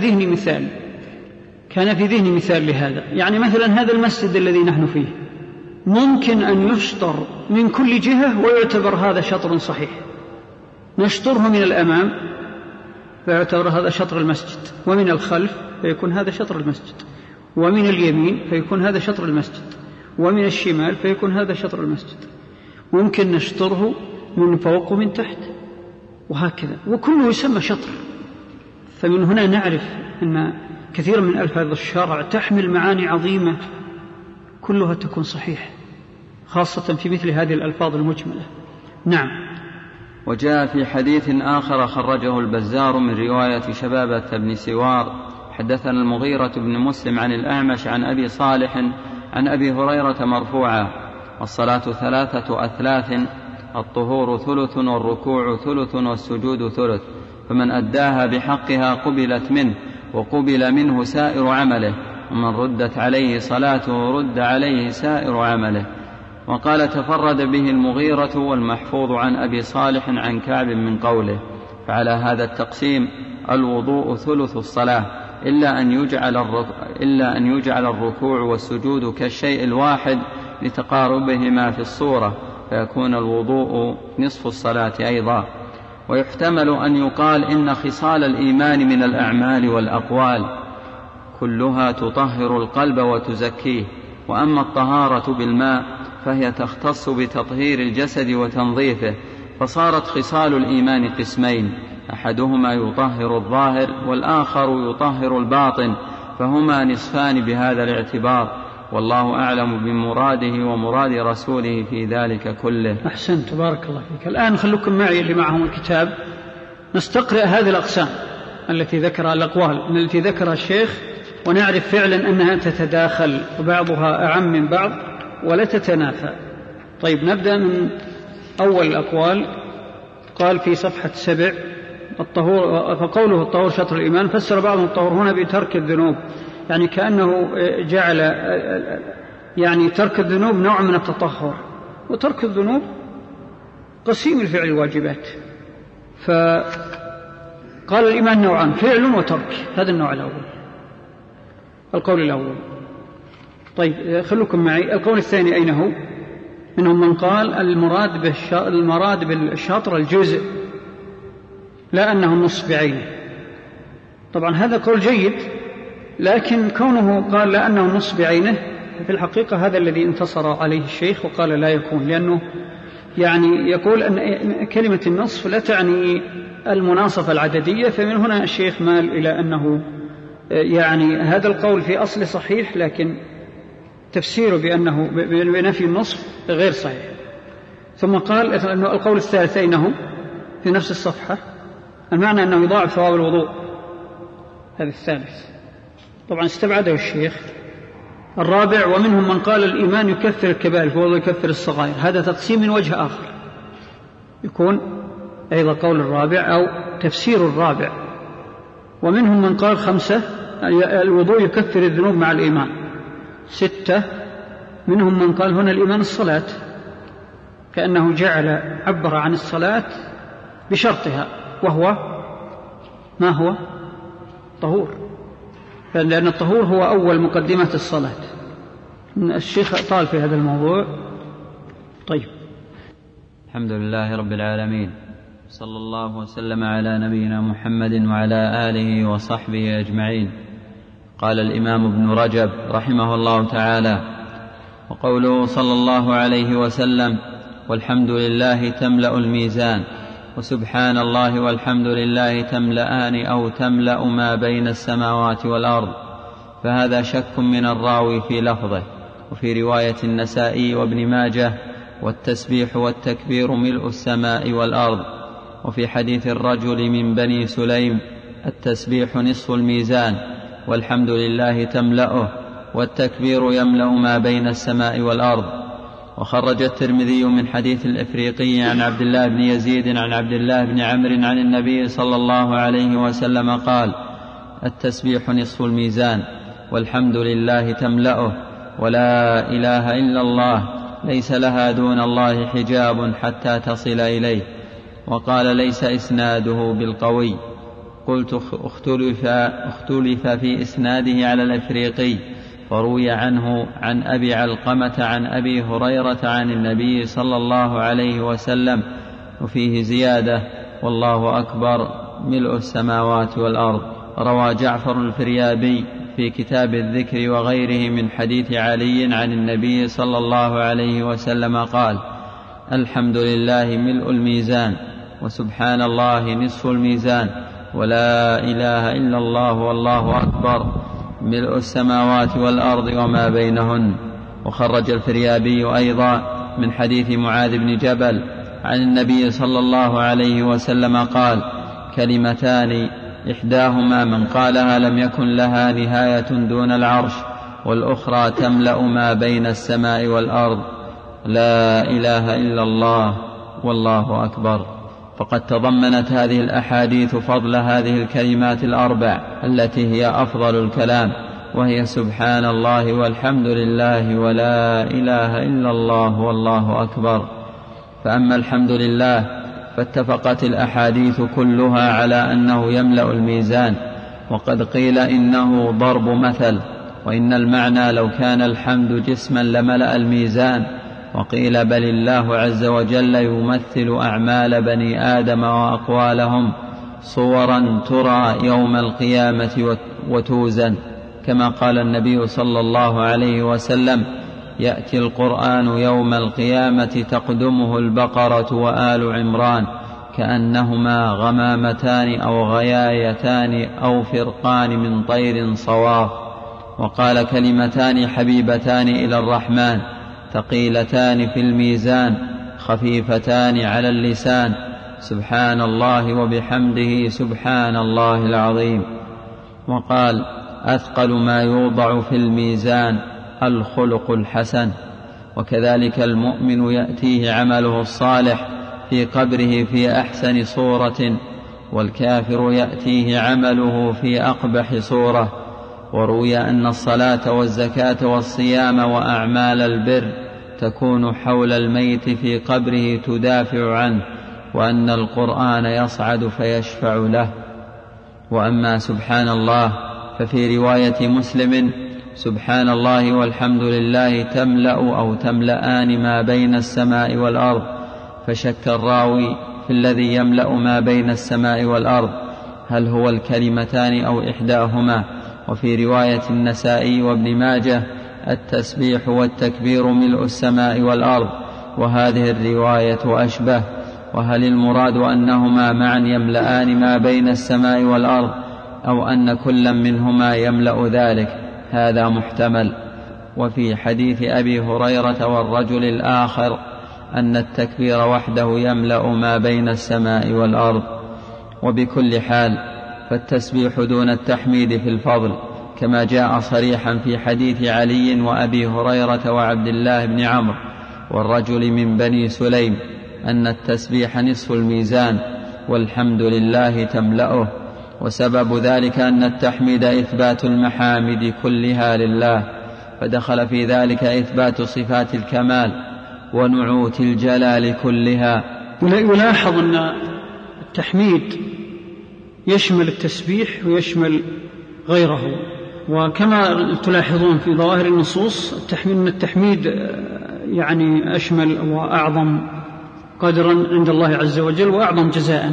ذهني مثال لهذا. يعني مثلا هذا المسجد الذي نحن فيه ممكن أن يشطر من كل جهة ويعتبر هذا شطر صحيح، نشطره من الأمام فيعتبر هذا شطر المسجد، ومن الخلف فيكون هذا شطر المسجد، ومن اليمين فيكون هذا شطر المسجد، ومن الشمال فيكون هذا شطر المسجد. ممكن نشطره من فوق ومن تحت وهكذا، وكله يسمى شطر. فمن هنا نعرف أن كثير من ألفاظ الشرع تحمل معاني عظيمة كلها تكون صحيحة، خاصة في مثل هذه الألفاظ المجملة. نعم. وجاء في حديث آخر خرجه البزار من رواية شبابة بن سوار حدثنا المغيرة بن مسلم عن الأعمش عن أبي صالح عن أبي هريرة مرفوعا: الصلاة 3 أثلاث، الطهور 1/3 والركوع 1/3 والسجود 1/3، فمن أداها بحقها قبلت منه وقبل منه سائر عمله، ومن ردت عليه صلاته رد عليه سائر عمله. وقال تفرد به المغيرة والمحفوظ عن أبي صالح عن كعب من قوله. فعلى هذا التقسيم الوضوء 1/3 الصلاة، إلا أن يجعل الركوع والسجود كالشيء الواحد لتقاربهما في الصورة، فيكون الوضوء نصف الصلاة أيضا. ويحتمل أن يقال إن خصال الإيمان من الأعمال والأقوال كلها تطهر القلب وتزكيه، وأما الطهارة بالماء فهي تختص بتطهير الجسد وتنظيفه، فصارت خصال الإيمان قسمين: أحدهما يطهر الظاهر والآخر يطهر الباطن، فهما نصفان بهذا الاعتبار، والله أعلم بمراده ومراد رسوله في ذلك كله. أحسنت، تبارك الله فيك. الآن خلوكم معي اللي معهم الكتاب نستقرأ هذه الأقسام التي ذكرها، الأقوال التي ذكرها الشيخ، ونعرف فعلا أنها تتداخل وبعضها أعم من بعض ولا تتنافى. طيب نبدأ من أول الأقوال. قال في صفحة 7: الطهور، فقوله الطهور شطر الإيمان، فسر بعضهم الطهور هنا بترك الذنوب، يعني كأنه جعل يعني ترك الذنوب نوع من التطهر، وترك الذنوب قسيم الفعل الواجبات. فقال الإيمان نوعان: فعل وترك، هذا النوع الأول، القول الأول. طيب خلوكم معي. القول الثاني أين هو؟ منهم من قال المراد بالشطر الجزء، لا أنه النصف بعينه. طبعا هذا قول جيد، لكن كونه قال لا أنه النصف بعينه في الحقيقة هذا الذي انتصر عليه الشيخ وقال لا يكون، لأنه يعني يقول أن كلمة النصف لا تعني المناصفة العددية، فمن هنا الشيخ مال إلى أنه يعني هذا القول في أصل صحيح، لكن تفسيره بأنه بنفي النصف غير صحيح. ثم قال أنه القول الثالث أينه في نفس الصفحة، المعنى أنه يضاعف ثواب الوضوء، هذا الثالث طبعا استبعده الشيخ. الرابع: ومنهم من قال الإيمان يكفر الكبائر فهو يكفر الصغائر، هذا تقسيم من وجه آخر، يكون أيضا قول الرابع أو تفسير الرابع. ومنهم من قال 5: الوضوء يكفر الذنوب مع الإيمان. 6: منهم من قال هنا الإيمان الصلاة، كأنه عبر عن الصلاة بشرطها، وهو ما هو؟ طهور، لأن الطهور هو أول مقدمة الصلاة. الشيخ طال في هذا الموضوع. طيب، الحمد لله رب العالمين، صلى الله وسلم على نبينا محمد وعلى آله وصحبه أجمعين. قال الإمام ابن رجب رحمه الله تعالى: وقوله صلى الله عليه وسلم: والحمد لله تملأ الميزان، وسبحان الله والحمد لله تملأان أو تملأ ما بين السماوات والأرض، فهذا شك من الراوي في لفظه. وفي رواية النسائي وابن ماجه: والتسبيح والتكبير ملء السماء والأرض. وفي حديث الرجل من بني سليم: التسبيح نصف الميزان، والحمد لله تملأه، والتكبير يملأ ما بين السماء والأرض. وخرج الترمذي من حديث الإفريقي عن عبد الله بن يزيد عن عبد الله بن عمرو عن النبي صلى الله عليه وسلم قال: التسبيح نصف الميزان، والحمد لله تملأه، ولا إله إلا الله ليس لها دون الله حجاب حتى تصل إليه. وقال: ليس إسناده بالقوي. قلت: اختلف في إسناده على الإفريقي، فروي عنه عن أبي علقمة عن أبي هريرة عن النبي صلى الله عليه وسلم، وفيه زيادة: والله أكبر ملء السماوات والأرض. روى جعفر الفريابي في كتاب الذكر وغيره من حديث علي عن النبي صلى الله عليه وسلم قال: الحمد لله ملء الميزان، وسبحان الله نصف الميزان، ولا إله إلا الله والله أكبر ملء السماوات والأرض وما بينهن. وخرج الفريابي أيضا من حديث معاذ بن جبل عن النبي صلى الله عليه وسلم قال: كلمتان إحداهما من قالها لم يكن لها نهاية دون العرش، والأخرى تملأ ما بين السماء والأرض: لا إله إلا الله والله أكبر. فقد تضمنت هذه الأحاديث فضل هذه الكلمات الأربع التي هي أفضل الكلام، وهي سبحان الله والحمد لله ولا إله إلا الله والله أكبر. فأما الحمد لله فاتفقت الأحاديث كلها على أنه يملأ الميزان، وقد قيل إنه ضرب مثل، وإن المعنى لو كان الحمد جسما لملأ الميزان، وقيل بل الله عز وجل يمثل أعمال بني آدم وأقوالهم صورا ترى يوم القيامة وتوزن، كما قال النبي صلى الله عليه وسلم: يأتي القرآن يوم القيامة تقدمه البقرة وآل عمران كأنهما غمامتان أو غيايتان أو فرقان من طير صواف. وقال: كلمتان حبيبتان إلى الرحمن ثقيلتان في الميزان خفيفتان على اللسان، سبحان الله وبحمده سبحان الله العظيم. وقال: أثقل ما يوضع في الميزان الخلق الحسن. وكذلك المؤمن يأتيه عمله الصالح في قبره في أحسن صورة، والكافر يأتيه عمله في أقبح صورة. وروي أن الصلاة والزكاة والصيام وأعمال البر تكون حول الميت في قبره تدافع عنه، وأن القرآن يصعد فيشفع له. وأما سبحان الله ففي رواية مسلم: سبحان الله والحمد لله تملأ أو تملأان ما بين السماء والأرض. فشك الراوي في الذي يملأ ما بين السماء والأرض هل هو الكلمتان أو إحداهما. وفي رواية النسائي وابن ماجه: التسبيح والتكبير ملء السماء والأرض. وهذه الرواية أشبه. وهل المراد أنهما معا يملأان ما بين السماء والأرض، أو أن كل منهما يملأ ذلك؟ هذا محتمل. وفي حديث أبي هريرة والرجل الآخر أن التكبير وحده يملأ ما بين السماء والأرض. وبكل حال فالتسبيح دون التحميد في الفضل، كما جاء صريحا في حديث علي وأبي هريرة وعبد الله بن عمرو والرجل من بني سليم أن التسبيح نصف الميزان والحمد لله تملأه. وسبب ذلك أن التحميد إثبات المحامد كلها لله، فدخل في ذلك إثبات صفات الكمال ونعوت الجلال كلها. يلاحظ أن التحميد يشمل التسبيح ويشمل غيره، وكما تلاحظون في ظواهر النصوص التحميد يعني أشمل وأعظم قدرا عند الله عز وجل وأعظم جزاء.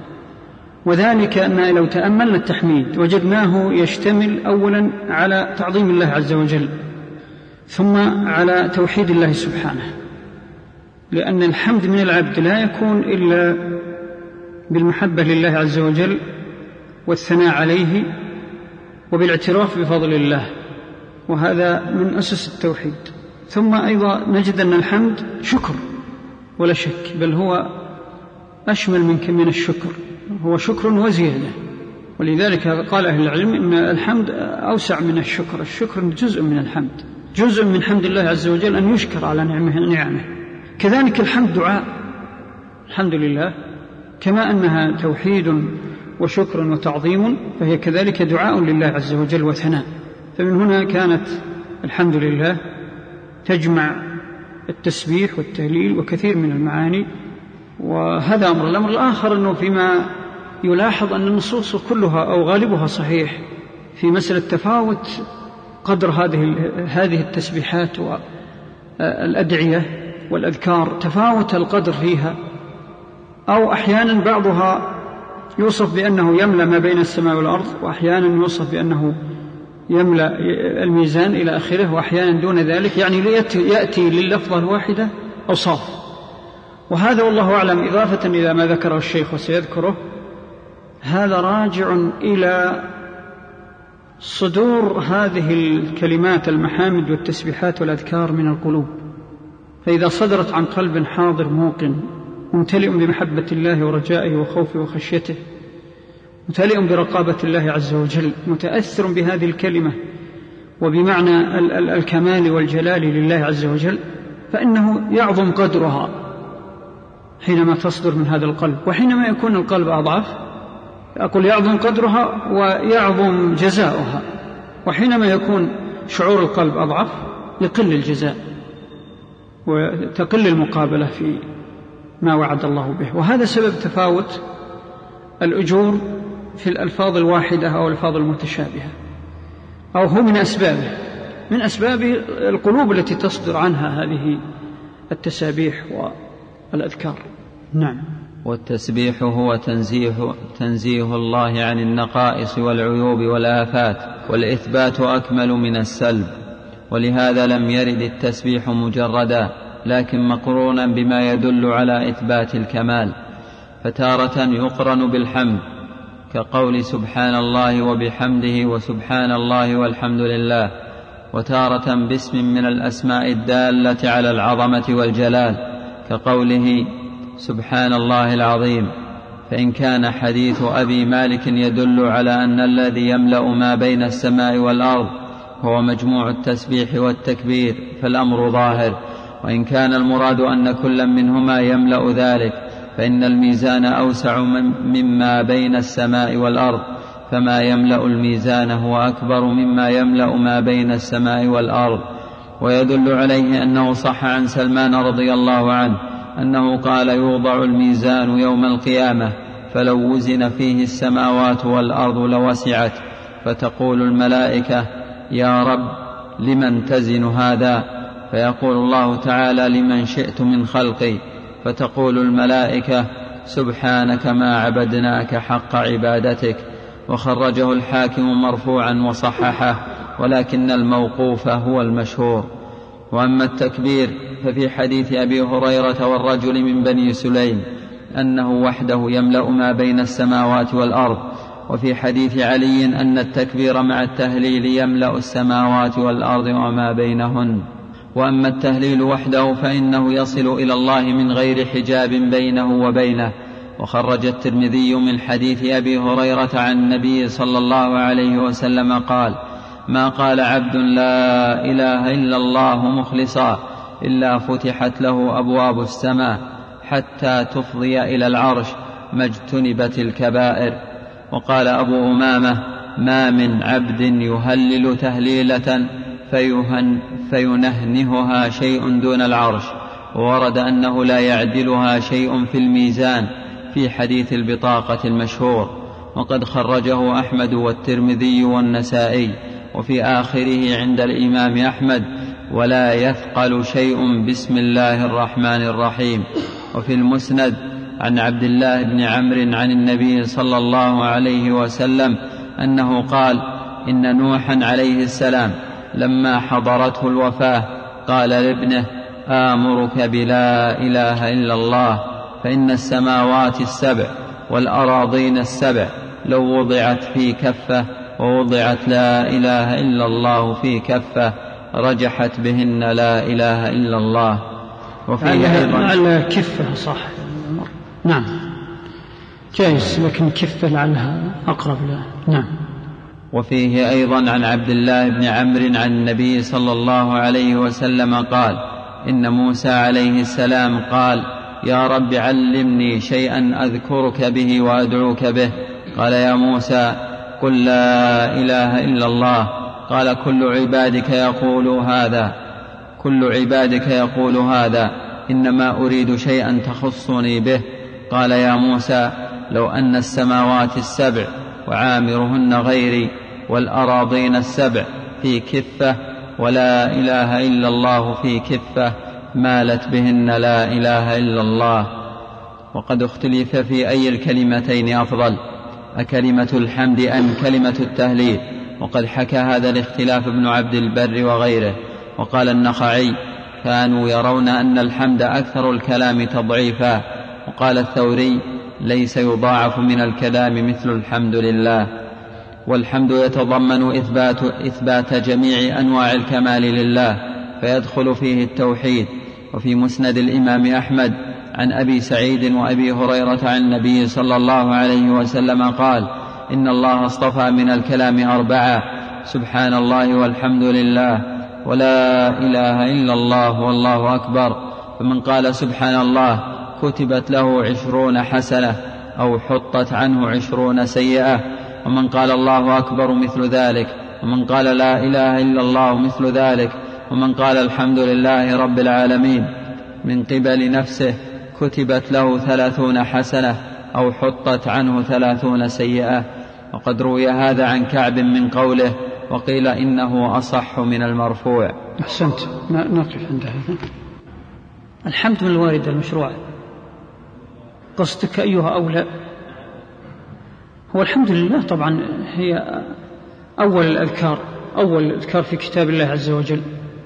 وذلك أن لو تأملنا التحميد وجدناه يشتمل أولا على تعظيم الله عز وجل، ثم على توحيد الله سبحانه، لأن الحمد من العبد لا يكون إلا بالمحبة لله عز وجل والثناء عليه وبالاعتراف بفضل الله، وهذا من أسس التوحيد. ثم أيضا نجد أن الحمد شكر ولا شك، بل هو أشمل من الشكر، هو شكر وزيادة. ولذلك قال أهل العلم إن الحمد أوسع من الشكر. الشكر جزء من الحمد، جزء من حمد الله عز وجل أن يشكر على نعمه. كذلك الحمد دعاء، الحمد لله كما أنها توحيد وشكر وتعظيم، فهي كذلك دعاء لله عز وجل وثناء. فمن هنا كانت الحمد لله تجمع التسبيح والتهليل وكثير من المعاني. وهذا أمر. الأمر الآخر أنه فيما يلاحظ أن النصوص كلها أو غالبها صحيح في مسألة تفاوت قدر هذه التسبيحات والأدعية والأذكار، تفاوت القدر فيها، أو أحيانا بعضها يوصف بأنه يملأ ما بين السماء والأرض، وأحيانا يوصف بأنه يملأ الميزان إلى آخره، وأحيانا دون ذلك، يعني يأتي لللفظة الواحدة أوصاف. وهذا والله أعلم إضافة إلى ما ذكره الشيخ وسيذكره، هذا راجع إلى صدور هذه الكلمات المحامد والتسبيحات والأذكار من القلوب، فإذا صدرت عن قلب حاضر موقن ممتلئ بمحبة الله ورجائه وخوفه وخشيته، ممتلئ برقابة الله عز وجل، متأثر بهذه الكلمة وبمعنى الكمال والجلال لله عز وجل، فإنه يعظم قدرها حينما تصدر من هذا القلب. وحينما يكون القلب أضعف أقول يعظم قدرها ويعظم جزاؤها، وحينما يكون شعور القلب أضعف يقل الجزاء وتقل المقابلة في ما وعد الله به. وهذا سبب تفاوت الأجور في الألفاظ الواحدة أو الألفاظ المتشابهة، أو هو من أسباب القلوب التي تصدر عنها هذه التسابيح والأذكار. نعم. والتسبيح هو تنزيه الله عن النقائص والعيوب والآفات، والإثبات أكمل من السلب، ولهذا لم يرد التسبيح مجردا لكن مقرونا بما يدل على إثبات الكمال، فتارة يقرن بالحمد كقول سبحان الله وبحمده وسبحان الله والحمد لله، وتارة باسم من الأسماء الدالة على العظمة والجلال كقوله سبحان الله العظيم. فإن كان حديث أبي مالك يدل على أن الذي يملأ ما بين السماء والأرض هو مجموع التسبيح والتكبير فالأمر ظاهر، وإن كان المراد أن كل منهما يملأ ذلك فإن الميزان أوسع مما بين السماء والأرض، فما يملأ الميزان هو أكبر مما يملأ ما بين السماء والأرض. ويدل عليه أنه صح عن سلمان رضي الله عنه أنه قال يوضع الميزان يوم القيامة فلو وزن فيه السماوات والأرض لوسعت، فتقول الملائكة يا رب لمن تزن هذا؟ فيقول الله تعالى لمن شئت من خلقي، فتقول الملائكة سبحانك ما عبدناك حق عبادتك. وخرجه الحاكم مرفوعا وصححه، ولكن الموقوف هو المشهور. وأما التكبير ففي حديث أبي هريرة والرجل من بني سليم أنه وحده يملأ ما بين السماوات والأرض، وفي حديث علي أن التكبير مع التهليل يملأ السماوات والأرض وما بينهن. وأما التهليل وحده فإنه يصل إلى الله من غير حجاب بينه وبينه. وخرج الترمذي من حديث أبي هريرة عن النبي صلى الله عليه وسلم قال ما قال عبد لا إله إلا الله مخلصا إلا فتحت له أبواب السماء حتى تفضي إلى العرش ما اجتنبت الكبائر. وقال أبو أمامة ما من عبد يهلل تهليلة فينهنهها شيء دون العرش، وورد أنه لا يعدلها شيء في الميزان في حديث البطاقة المشهور. وقد خرجه أحمد والترمذي والنسائي، وفي آخره عند الإمام أحمد ولا يثقل شيء بسم الله الرحمن الرحيم. وفي المسند عن عبد الله بن عمرو عن النبي صلى الله عليه وسلم أنه قال إن نوحا عليه السلام لما حضرته الوفاة قال لابنه آمرك بلا إله إلا الله، فإن السماوات السبع والأراضين السبع لو وضعت في كفة ووضعت لا إله إلا الله في كفة رجحت بهن لا إله إلا الله. وفيه أيضا كفة صح، نعم جائز، لكن كفة لعلها أقرب له. نعم. وفيه أيضا عن عبد الله بن عمرو عن النبي صلى الله عليه وسلم قال إن موسى عليه السلام قال يا رب علمني شيئا أذكرك به وأدعوك به. قال يا موسى قل لا إله إلا الله. قال كل عبادك يقول هذا إنما أريد شيئا تخصني به. قال يا موسى لو أن السماوات السبع وعامرهن غيري والأراضين السبع في كفة ولا إله إلا الله في كفة مالت بهن لا إله إلا الله. وقد اختلف في أي الكلمتين أفضل، أكلمة الحمد أم كلمة التهليل؟ وقد حكى هذا الاختلاف ابن عبد البر وغيره. وقال النخعي كانوا يرون أن الحمد أكثر الكلام تضعيفا. وقال الثوري ليس يضاعف من الكلام مثل الحمد لله. والحمد يتضمن إثبات جميع أنواع الكمال لله، فيدخل فيه التوحيد. وفي مسند الإمام أحمد عن أبي سعيد وأبي هريرة عن النبي صلى الله عليه وسلم قال: إن الله اصطفى من الكلام 4: سبحان الله والحمد لله ولا إله إلا الله والله أكبر. فمن قال سبحان الله كتبت له 20 حسنة أو حطت عنه 20 سيئة. ومن قال الله أكبر مثل ذلك. ومن قال لا إله إلا الله مثل ذلك. ومن قال الحمد لله رب العالمين من قبل نفسه كتبت له 30 حسنة أو حطت عنه 30 سيئة. وقد روي هذا عن كعب من قوله، وقيل إنه أصح من المرفوع. أحسنت، نقف عند هذا. الحمد من الوارد المشروع، قصدك أيها أولى؟ هو الحمد لله طبعا هي أول الأذكار في كتاب الله عز وجل،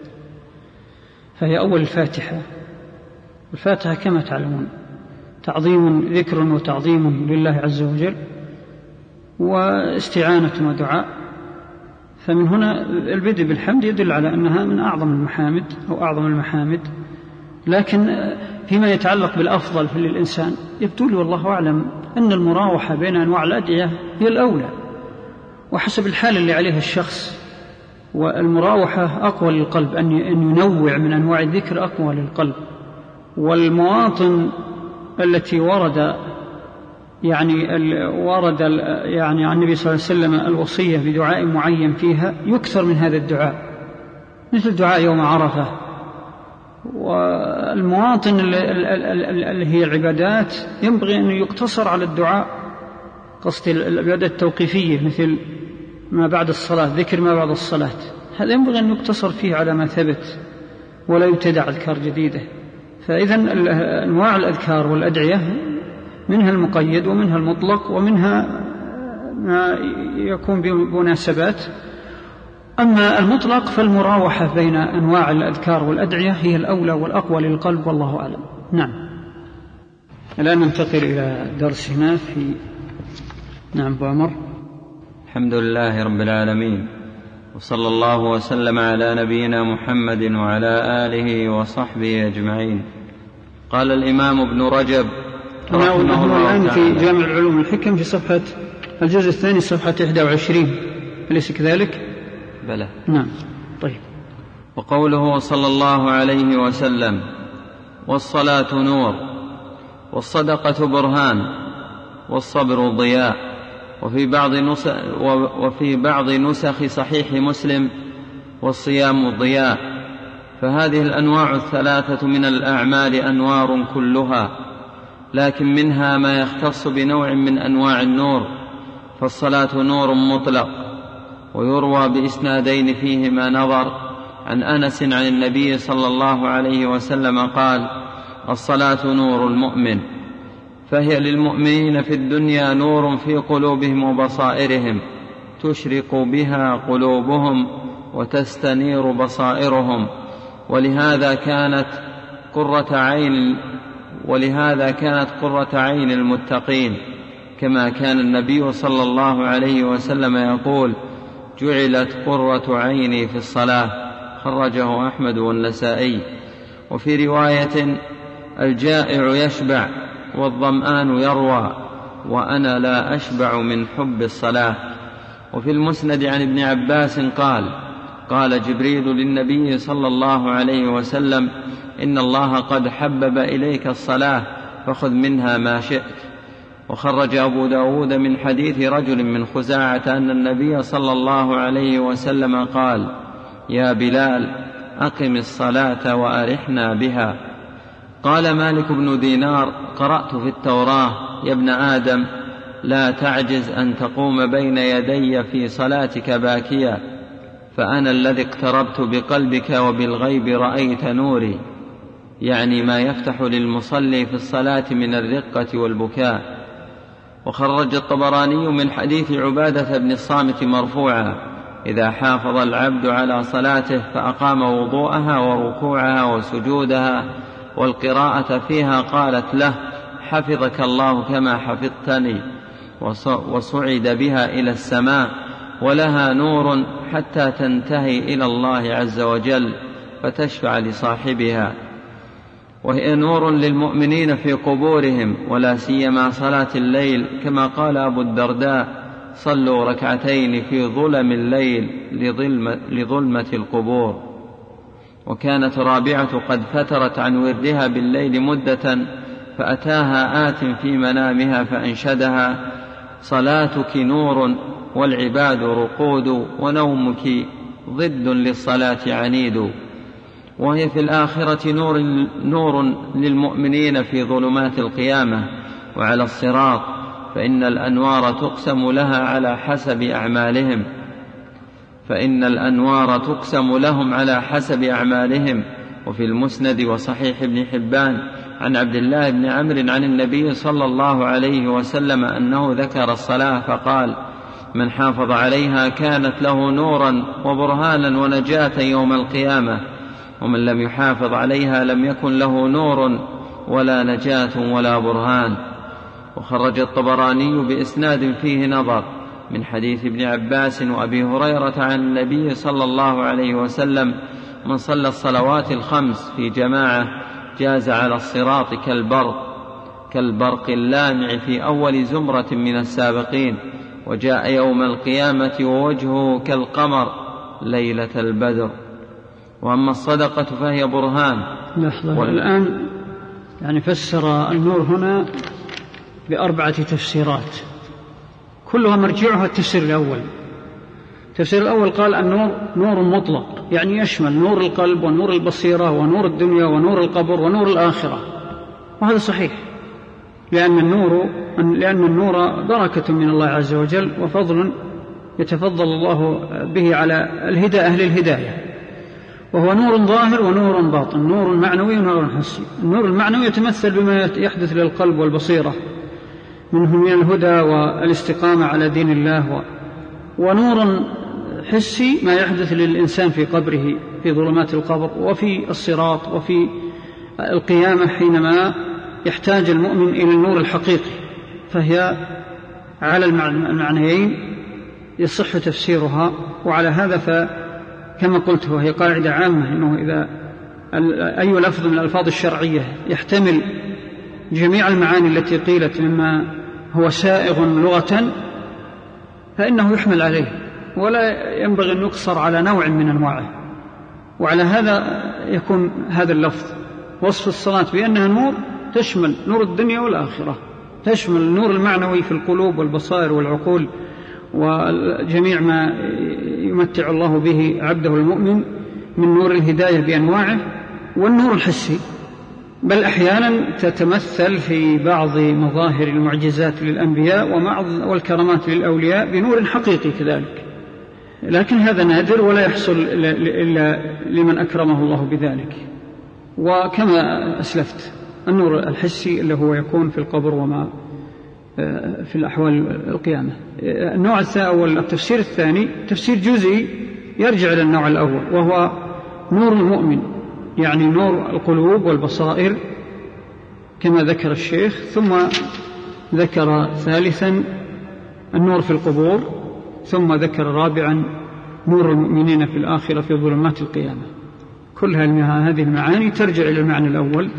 فهي أول الفاتحة. الفاتحة كما تعلمون تعظيم، ذكر وتعظيم لله عز وجل، واستعانة ودعاء. فمن هنا البدء بالحمد يدل على أنها من أعظم المحامد أو أعظم المحامد. لكن فيما يتعلق بالأفضل في الإنسان يبدو لي والله أعلم أن المراوحة بين أنواع الأدعية هي الأولى، وحسب الحال اللي عليها الشخص. والمراوحة أقوى للقلب، أن ينوع من أنواع الذكر أقوى للقلب. والمواطن التي ورد عن النبي صلى الله عليه وسلم الوصية بدعاء معين فيها يكثر من هذا الدعاء، مثل دعاء يوم عرفة. والمواطن اللي هي العبادات ينبغي أن يقتصر على الدعاء، قصد العبادات التوقيفية مثل ما بعد الصلاة، ذكر ما بعد الصلاة، هذا ينبغي أن يقتصر فيه على ما ثبت ولا يبتدع أذكار جديدة. فإذا أنواع الأذكار والأدعية منها المقيد ومنها المطلق ومنها ما يكون بمناسبات. أما المطلق فالمراوحة بين أنواع الأذكار والأدعية هي الأولى والأقوى للقلب، والله أعلم. نعم. الآن ننتقل إلى درسنا في أبو عمر. الحمد لله رب العالمين، وصلى الله وسلم على نبينا محمد وعلى آله وصحبه أجمعين. قال الإمام ابن رجب رحمه الله الآن في جامع العلوم والحكم في صفحة الجزء الثاني صفحة 21، أليس كذلك؟ بلى. نعم. طيب. وقوله صلى الله عليه وسلم: والصلاة نور، والصدقة برهان، والصبر ضياء. وفي بعض نسخ صحيح مسلم: والصيام ضياء. فهذه الأنواع الثلاثة من الأعمال أنوار كلها، لكن منها ما يختص بنوع من أنواع النور، فالصلاة نور مطلق. ويروى بإسنادين فيهما نظر عن أنس عن النبي صلى الله عليه وسلم قال: الصلاة نور المؤمن، فهي للمؤمنين في الدنيا نور في قلوبهم وبصائرهم، تشرق بها قلوبهم وتستنير بصائرهم. ولهذا كانت قرة عين المتقين، كما كان النبي صلى الله عليه وسلم يقول: جعلت قرة عيني في الصلاة. خرجه أحمد والنسائي. وفي رواية: الجائع يشبع والظمآن يروى، وأنا لا أشبع من حب الصلاة. وفي المسند عن ابن عباس قال جبريل للنبي صلى الله عليه وسلم: إن الله قد حبب إليك الصلاة فخذ منها ما شئت. وخرج أبو داود من حديث رجل من خزاعة أن النبي صلى الله عليه وسلم قال: يا بلال أقم الصلاة وأرحنا بها. قال مالك بن دينار: قرأت في التوراة: يا ابن آدم لا تعجز أن تقوم بين يدي في صلاتك باكيا، فأنا الذي اقتربت بقلبك وبالغيب رأيت نوري، يعني ما يفتح للمصلي في الصلاة من الرقة والبكاء. وخرج الطبراني من حديث عبادة بن الصامت مرفوعا: إذا حافظ العبد على صلاته فأقام وضوءها وركوعها وسجودها والقراءة فيها قالت له: حفظك الله كما حفظتني، وصعد بها إلى السماء، ولها نور حتى تنتهي إلى الله عز وجل فتشفع لصاحبها، وهي نور للمؤمنين في قبورهم، ولا سيما صلاة الليل، كما قال أبو الدرداء: صلوا ركعتين في ظلم الليل لظلمة القبور. وكانت رابعة قد فترت عن وردها بالليل مدة، فأتاها آت في منامها فأنشدها: صلاتك نور والعباد رقود، ونومك ضد للصلاة عنيد. وهي في الآخرة نور للمؤمنين في ظلمات القيامة وعلى الصراط، فإن الأنوار تقسم لهم على حسب أعمالهم. وفي المسند وصحيح ابن حبان عن عبد الله بن عمرو عن النبي صلى الله عليه وسلم أنه ذكر الصلاة فقال: من حافظ عليها كانت له نورا وبرهانا ونجاة يوم القيامة، ومن لم يحافظ عليها لم يكن له نور ولا نجاة ولا برهان. وخرج الطبراني بإسناد فيه نظر من حديث ابن عباس وأبي هريرة عن النبي صلى الله عليه وسلم: من صلى الصلوات الخمس في جماعة جاز على الصراط كالبرق اللامع في أول زمرة من السابقين، وجاء يوم القيامة ووجهه كالقمر ليلة البدر. وأما الصدقة فهي برهان. الآن يعني فسر النور هنا ب4 تفسيرات كلها مرجعها التفسير الأول. التفسير الأول قال النور نور مطلق، يعني يشمل نور القلب ونور البصيرة ونور الدنيا ونور القبر ونور الآخرة، وهذا صحيح، لأن النور بركة من الله عز وجل وفضل يتفضل الله به على أهل الهداية، وهو نور ظاهر ونور باطن، نور معنوي ونور حسي. النور المعنوي يتمثل بما يحدث للقلب والبصيرة من الهدى والاستقامة على دين الله، ونور حسي ما يحدث للإنسان في قبره في ظلمات القبر وفي الصراط وفي القيامة حينما يحتاج المؤمن إلى النور الحقيقي. فهي على المعنيين يصح تفسيرها، وعلى هذا فكما قلت وهي قاعدة عامة أنه إذا أي لفظ من الألفاظ الشرعية يحتمل جميع المعاني التي قيلت مما هو سائغ لغة فإنه يحمل عليه، ولا ينبغي أن يقصر على نوع من أنواعه. وعلى هذا يكون هذا اللفظ وصف الصلاة بأنها نور تشمل نور الدنيا والآخرة، تشمل النور المعنوي في القلوب والبصائر والعقول وجميع ما يمتع الله به عبده المؤمن من نور الهداية بأنواعه، والنور الحسي، بل أحيانا تتمثل في بعض مظاهر المعجزات للأنبياء والكرامات للأولياء بنور حقيقي كذلك، لكن هذا نادر ولا يحصل إلا لمن أكرمه الله بذلك. وكما أسلفت النور الحسي اللي هو يكون في القبر وما في الأحوال القيامة. النوع الثاني التفسير الثاني تفسير جزئي يرجع إلى النوع الأول، وهو نور المؤمن، يعني نور القلوب والبصائر كما ذكر الشيخ، ثم ذكر ثالثا النور في القبور، ثم ذكر رابعا نور المؤمنين في الآخرة في ظلمات القيامة. كل هذه المعاني ترجع إلى المعنى الأول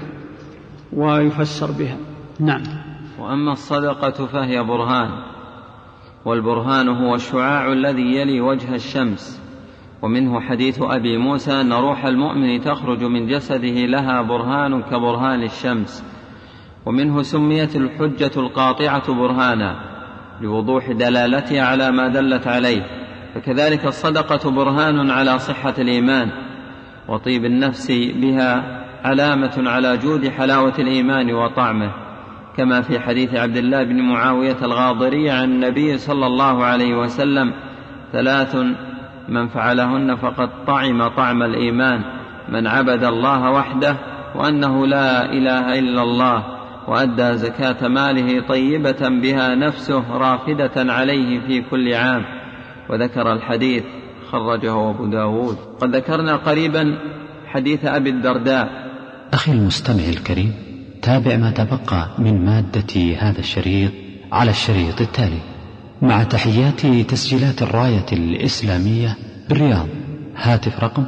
ويفسر بها. نعم. وأما الصدقة فهي برهان، والبرهان هو الشعاع الذي يلي وجه الشمس. ومنه حديث أبي موسى أن روح المؤمن تخرج من جسده لها برهان كبرهان الشمس. ومنه سميت الحجة القاطعة برهانا لوضوح دلالتها على ما دلت عليه. فكذلك الصدقة برهان على صحة الإيمان وطيب النفس بها، علامة على جود حلاوة الإيمان وطعمه، كما في حديث عبد الله بن معاوية الغاضري عن النبي صلى الله عليه وسلم: 3 من فعلهن فقد طعم طعم الإيمان: من عبد الله وحده وأنه لا إله إلا الله، وأدى زكاة ماله طيبة بها نفسه رافدة عليه في كل عام. وذكر الحديث، خرجه أبو داود. قد ذكرنا قريبا حديث أبي الدرداء. أخي المستمع الكريم، تابع ما تبقى من مادة هذا الشريط على الشريط التالي. مع تحيات تسجيلات الراية الإسلامية بالرياض. هاتف رقم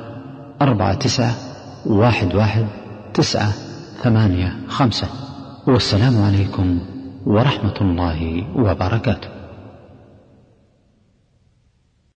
49111985. والسلام عليكم ورحمة الله وبركاته.